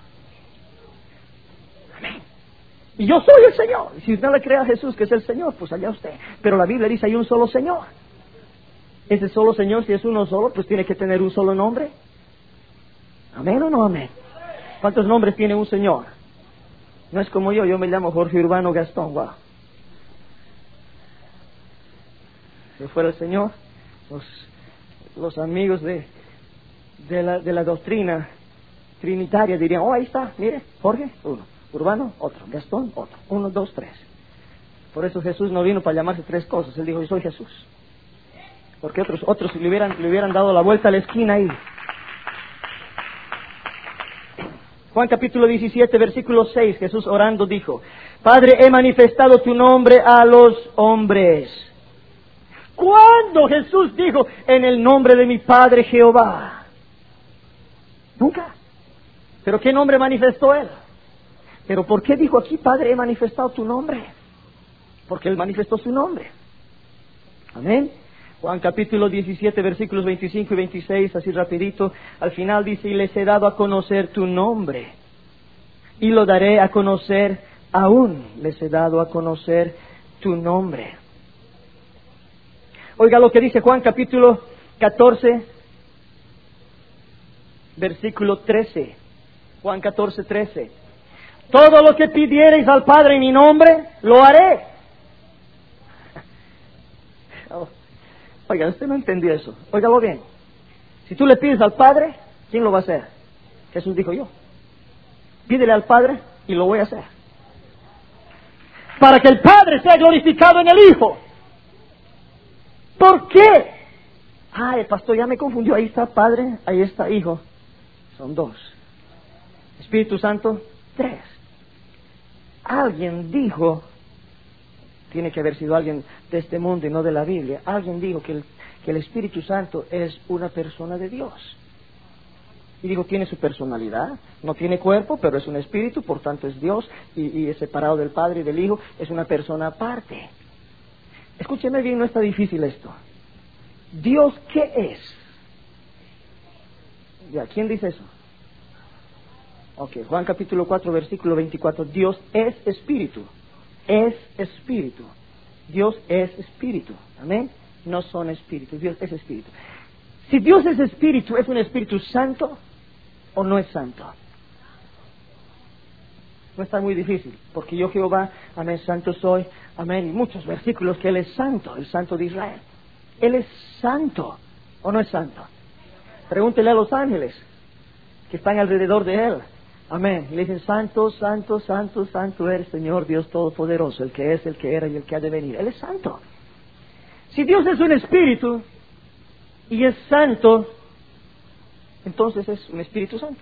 Amén. Y yo soy el Señor. Y si usted le cree a Jesús que es el Señor, pues allá usted. Pero la Biblia dice hay un solo Señor. Ese solo Señor, si es uno solo, pues tiene que tener un solo nombre. ¿Amén o no amén? ¿Cuántos nombres tiene un Señor? No es como yo me llamo Jorge Urbano Gastón. Wow. Si fuera el Señor, los amigos de la doctrina trinitaria dirían, oh, ahí está, mire, Jorge, uno, Urbano, otro, Gastón, otro, 1, 2, 3. Por eso Jesús no vino para llamarse 3 cosas, Él dijo, yo soy Jesús. Porque otros le hubieran dado la vuelta a la esquina ahí. Juan capítulo 17, versículo 6, Jesús orando dijo, Padre, he manifestado tu nombre a los hombres. ¿Cuándo Jesús dijo, en el nombre de mi Padre Jehová? Nunca. ¿Pero qué nombre manifestó Él? ¿Pero por qué dijo aquí, Padre, he manifestado tu nombre? Porque Él manifestó su nombre. Amén. Juan capítulo 17, versículos 25 y 26, así rapidito, al final dice, y les he dado a conocer tu nombre, y lo daré a conocer aún, les he dado a conocer tu nombre. Oiga lo que dice Juan capítulo 14, versículo 13, Juan 14, 13, todo lo que pidiereis al Padre en mi nombre, lo haré. Oh. Oiga, usted no entendió eso. Óigalo bien. Si tú le pides al Padre, ¿quién lo va a hacer? Jesús dijo yo. Pídele al Padre y lo voy a hacer. Para que el Padre sea glorificado en el Hijo. ¿Por qué? El pastor ya me confundió. Ahí está Padre, ahí está Hijo. Son 2. Espíritu Santo, 3. Alguien dijo... Tiene que haber sido alguien de este mundo y no de la Biblia. Alguien dijo que el Espíritu Santo es una persona de Dios. Y digo, tiene su personalidad. No tiene cuerpo, pero es un espíritu, por tanto es Dios. Y es separado del Padre y del Hijo. Es una persona aparte. Escúcheme bien, no está difícil esto. ¿Dios qué es? Ya, ¿quién dice eso? Ok, Juan capítulo 4, versículo 24. Dios es espíritu. Es espíritu. Dios es espíritu. Amén. No son espíritus. Dios es espíritu. Si Dios es espíritu, ¿es un espíritu santo o no es santo? No está muy difícil. Porque yo Jehová, amén, santo soy. Amén. Y muchos versículos que Él es santo, el santo de Israel. Él es santo o no es santo. Pregúntele a los ángeles que están alrededor de Él. Amén. Le dicen, santo, santo, santo, santo eres, Señor Dios Todopoderoso, el que es, el que era y el que ha de venir. Él es santo. Si Dios es un espíritu y es santo, entonces es un Espíritu Santo.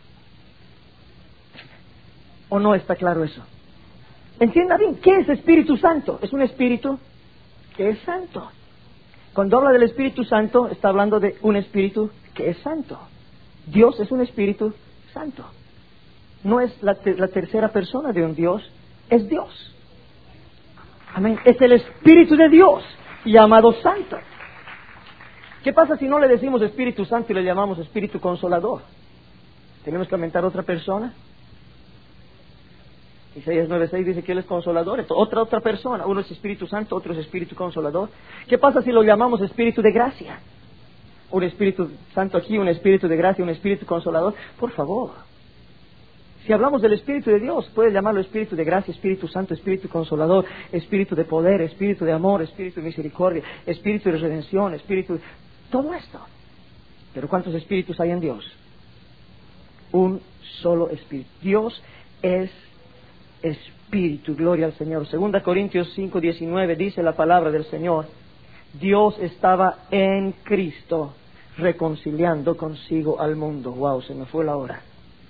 ¿O no está claro eso? Entienda bien, ¿qué es Espíritu Santo? Es un espíritu que es santo. Cuando habla del Espíritu Santo, está hablando de un espíritu que es santo. Dios es un Espíritu Santo. No es la tercera persona de un Dios, es Dios. Amén. Es el Espíritu de Dios, llamado Santo. ¿Qué pasa si no le decimos Espíritu Santo y le llamamos Espíritu Consolador? ¿Tenemos que aumentar otra persona? Isaías 9:6 dice que Él es Consolador. Otra persona, uno es Espíritu Santo, otro es Espíritu Consolador. ¿Qué pasa si lo llamamos Espíritu de Gracia? Un Espíritu Santo aquí, un Espíritu de Gracia, un Espíritu Consolador. Por favor. Si hablamos del Espíritu de Dios, puedes llamarlo Espíritu de Gracia, Espíritu Santo, Espíritu Consolador, Espíritu de Poder, Espíritu de Amor, Espíritu de Misericordia, Espíritu de Redención, Espíritu... Todo esto. Pero ¿cuántos espíritus hay en Dios? Un solo Espíritu. Dios es Espíritu. Gloria al Señor. 2 Corintios 5:19 dice la palabra del Señor. Dios estaba en Cristo reconciliando consigo al mundo. Wow, se me fue la hora.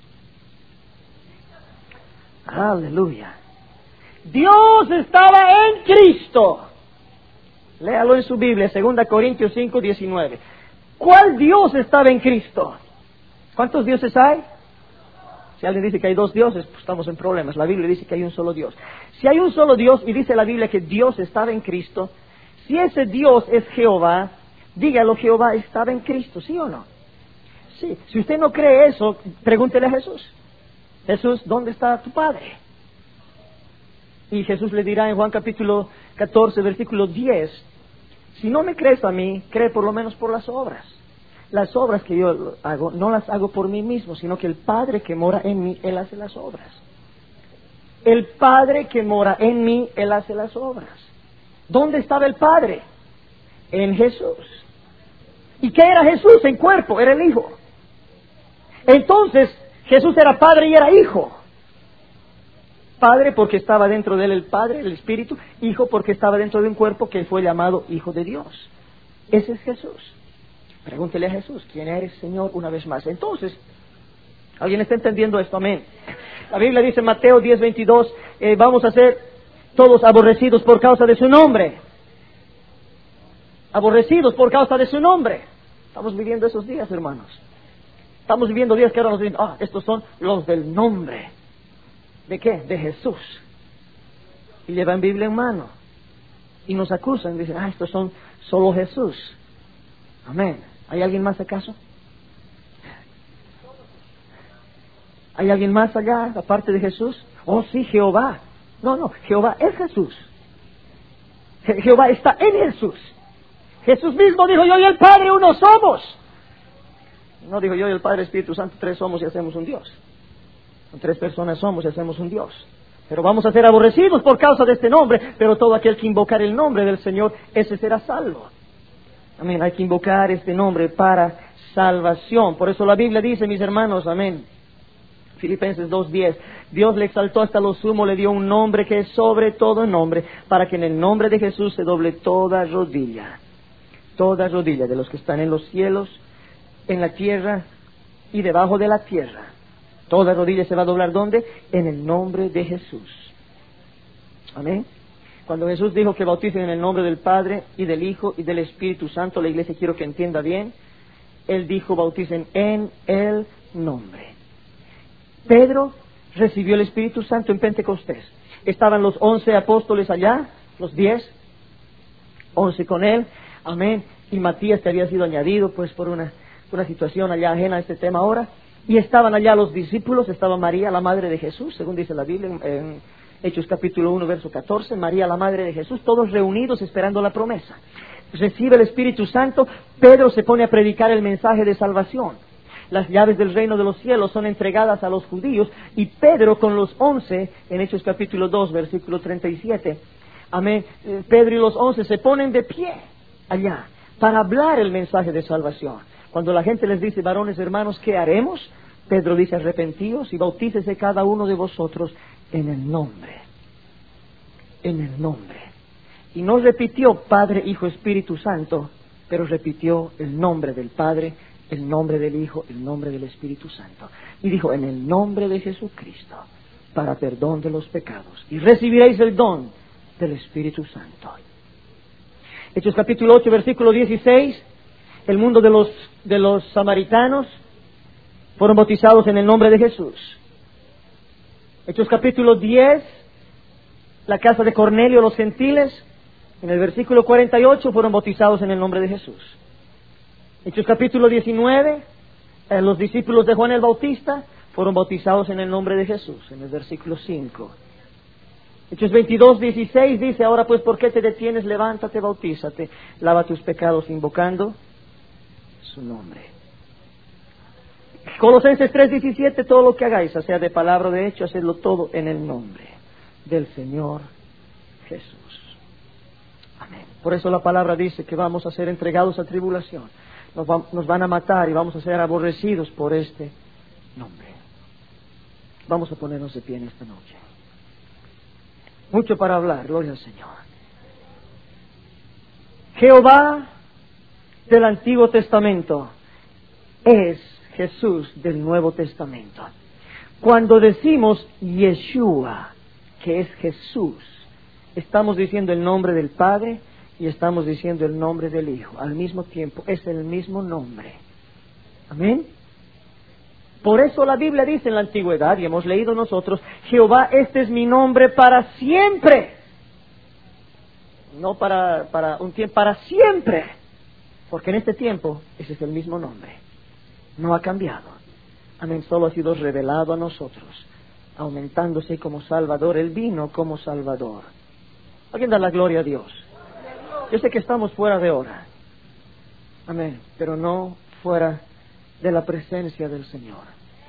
Aleluya. Dios estaba en Cristo. Léalo en su Biblia, 2 Corintios 5:19. ¿Cuál Dios estaba en Cristo? ¿Cuántos dioses hay? Si alguien dice que hay dos dioses, pues estamos en problemas. La Biblia dice que hay un solo Dios. Si hay un solo Dios y dice la Biblia que Dios estaba en Cristo, si ese Dios es Jehová, dígalo, Jehová estaba en Cristo, ¿sí o no? Sí. Si usted no cree eso, pregúntele a Jesús. Jesús, ¿dónde está tu Padre? Y Jesús le dirá en Juan capítulo 14, versículo 10, si no me crees a mí, cree por lo menos por las obras. Las obras que yo hago, no las hago por mí mismo, sino que el Padre que mora en mí, Él hace las obras. El Padre que mora en mí, Él hace las obras. ¿Dónde estaba el Padre? En Jesús. ¿Y qué era Jesús en cuerpo? Era el Hijo. Entonces, Jesús era Padre y era Hijo. Padre porque estaba dentro de él el Padre, el Espíritu. Hijo porque estaba dentro de un cuerpo que fue llamado Hijo de Dios. Ese es Jesús. Pregúntele a Jesús, ¿quién eres, Señor? Una vez más. Entonces, ¿alguien está entendiendo esto? Amén. La Biblia dice en Mateo 10:22, vamos a ser todos aborrecidos por causa de su nombre. Aborrecidos por causa de su nombre. Estamos viviendo esos días, hermanos. Estamos viviendo días que ahora nos dicen, estos son los del nombre. ¿De qué? De Jesús. Y llevan Biblia en mano. Y nos acusan, dicen, estos son solo Jesús. Amén. ¿Hay alguien más acaso? ¿Hay alguien más allá, aparte de Jesús? Oh, sí, Jehová. No, Jehová es Jesús. Jehová está en Jesús. Jesús mismo dijo, yo y el Padre uno somos. No dijo, yo y el Padre Espíritu Santo, tres somos y hacemos un Dios. Con tres personas somos y hacemos un Dios. Pero vamos a ser aborrecidos por causa de este nombre, pero todo aquel que invocar el nombre del Señor, ese será salvo. Amén, hay que invocar este nombre para salvación. Por eso la Biblia dice, mis hermanos, amén, Filipenses 2:10, Dios le exaltó hasta lo sumo, le dio un nombre que es sobre todo nombre, para que en el nombre de Jesús se doble toda rodilla de los que están en los cielos, en la tierra y debajo de la tierra. Toda rodilla se va a doblar, ¿dónde? En el nombre de Jesús. Amén. Cuando Jesús dijo que bauticen en el nombre del Padre y del Hijo y del Espíritu Santo, la iglesia quiero que entienda bien, Él dijo bauticen en el nombre. Pedro recibió el Espíritu Santo en Pentecostés. Estaban los 11 apóstoles allá, los 10, 11 con él, amén. Y Matías, que había sido añadido pues por una situación allá ajena a este tema ahora. Y estaban allá los discípulos, estaba María, la madre de Jesús, según dice la Biblia en Hechos capítulo 1, verso 14, María, la madre de Jesús, todos reunidos esperando la promesa. Recibe el Espíritu Santo, Pedro se pone a predicar el mensaje de salvación. Las llaves del reino de los cielos son entregadas a los judíos, y Pedro con los 11, en Hechos capítulo 2, versículo 37, amén, Pedro y los 11 se ponen de pie allá para hablar el mensaje de salvación. Cuando la gente les dice, varones hermanos, ¿qué haremos? Pedro dice, arrepentíos y bautícese cada uno de vosotros en el nombre. En el nombre. Y no repitió Padre, Hijo, Espíritu Santo, pero repitió el nombre del Padre, el nombre del Hijo, el nombre del Espíritu Santo. Y dijo, en el nombre de Jesucristo, para perdón de los pecados. Y recibiréis el don del Espíritu Santo. Hechos capítulo 8, versículo 16. El mundo de los samaritanos fueron bautizados en el nombre de Jesús. Hechos capítulo 10, la casa de Cornelio, los gentiles, en el versículo 48 fueron bautizados en el nombre de Jesús. Hechos capítulo 19, los discípulos de Juan el Bautista fueron bautizados en el nombre de Jesús, en el versículo 5. Hechos 22:16 dice, ahora pues, ¿por qué te detienes? Levántate, bautízate, lava tus pecados invocando su nombre. Colosenses 3:17, todo lo que hagáis, sea de palabra o de hecho, hacedlo todo en el nombre del Señor Jesús. Amén. Por eso la palabra dice que vamos a ser entregados a tribulación. Nos van a matar y vamos a ser aborrecidos por este nombre. Vamos a ponernos de pie en esta noche. Mucho para hablar, gloria al Señor. Jehová del Antiguo Testamento es Jesús del Nuevo Testamento. Cuando decimos Yeshua, que es Jesús, estamos diciendo el nombre del Padre y estamos diciendo el nombre del Hijo. Al mismo tiempo, es el mismo nombre. Amén. Por eso la Biblia dice en la antigüedad, y hemos leído nosotros, Jehová, este es mi nombre para siempre. No para un tiempo, para siempre. Porque en este tiempo ese es el mismo nombre. No ha cambiado. Amén, solo ha sido revelado a nosotros, aumentándose como Salvador. Él vino como Salvador. ¿Alguien da la gloria a Dios? Yo sé que estamos fuera de hora. Amén, pero no fuera de la presencia del Señor.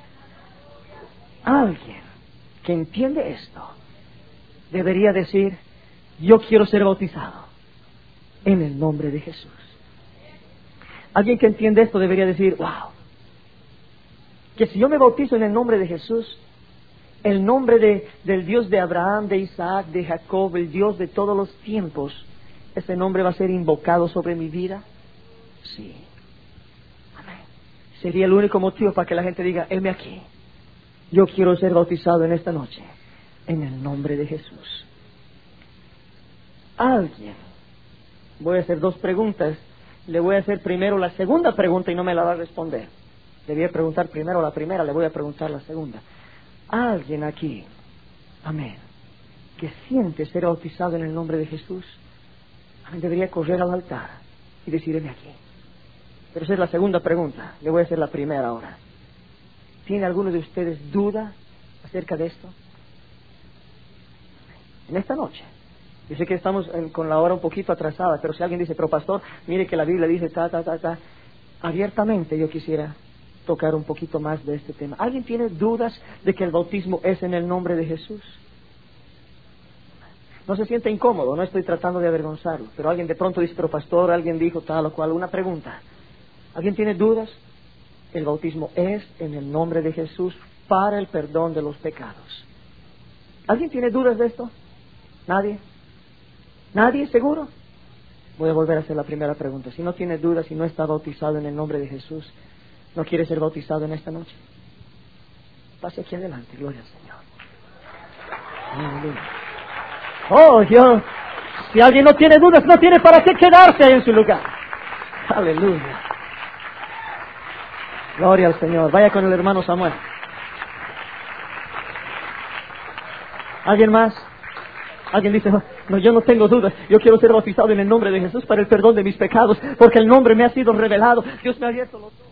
Alguien que entiende esto debería decir: yo quiero ser bautizado en el nombre de Jesús. Alguien que entiende esto debería decir: wow, que si yo me bautizo en el nombre de Jesús, el nombre del Dios de Abraham, de Isaac, de Jacob, el Dios de todos los tiempos, ese nombre va a ser invocado sobre mi vida. Sí. Amén. Sería el único motivo para que la gente diga: heme aquí, yo quiero ser bautizado en esta noche en el nombre de Jesús. Alguien, voy a hacer dos preguntas. Le voy a hacer primero la segunda pregunta y no me la va a responder. Le voy a preguntar primero la primera, le voy a preguntar la segunda. Alguien aquí, amén, que siente ser bautizado en el nombre de Jesús, amén, debería correr al altar y decir: heme aquí. Pero esa es la segunda pregunta. Le voy a hacer la primera ahora. ¿Tiene alguno de ustedes duda acerca de esto? En esta noche. Yo sé que estamos con la hora un poquito atrasada, pero si alguien dice: pero pastor, mire que la Biblia dice abiertamente yo quisiera tocar un poquito más de este tema. ¿Alguien tiene dudas de que el bautismo es en el nombre de Jesús? No se siente incómodo, no estoy tratando de avergonzarlo, pero alguien de pronto dice: pero pastor, alguien dijo tal o cual. Una pregunta: ¿alguien tiene dudas? El bautismo es en el nombre de Jesús para el perdón de los pecados. ¿Alguien tiene dudas de esto? ¿Nadie? ¿Nadie? ¿Seguro? Voy a volver a hacer la primera pregunta. Si no tiene dudas, si no está bautizado en el nombre de Jesús, ¿no quiere ser bautizado en esta noche? Pase aquí adelante, gloria al Señor. Aleluya. Oh, Dios, si alguien no tiene dudas, no tiene para qué quedarse en su lugar. Aleluya. Gloria al Señor. Vaya con el hermano Samuel. ¿Alguien más? Alguien dice: no, yo no tengo dudas, yo quiero ser bautizado en el nombre de Jesús para el perdón de mis pecados, porque el nombre me ha sido revelado, Dios me ha abierto los ojos.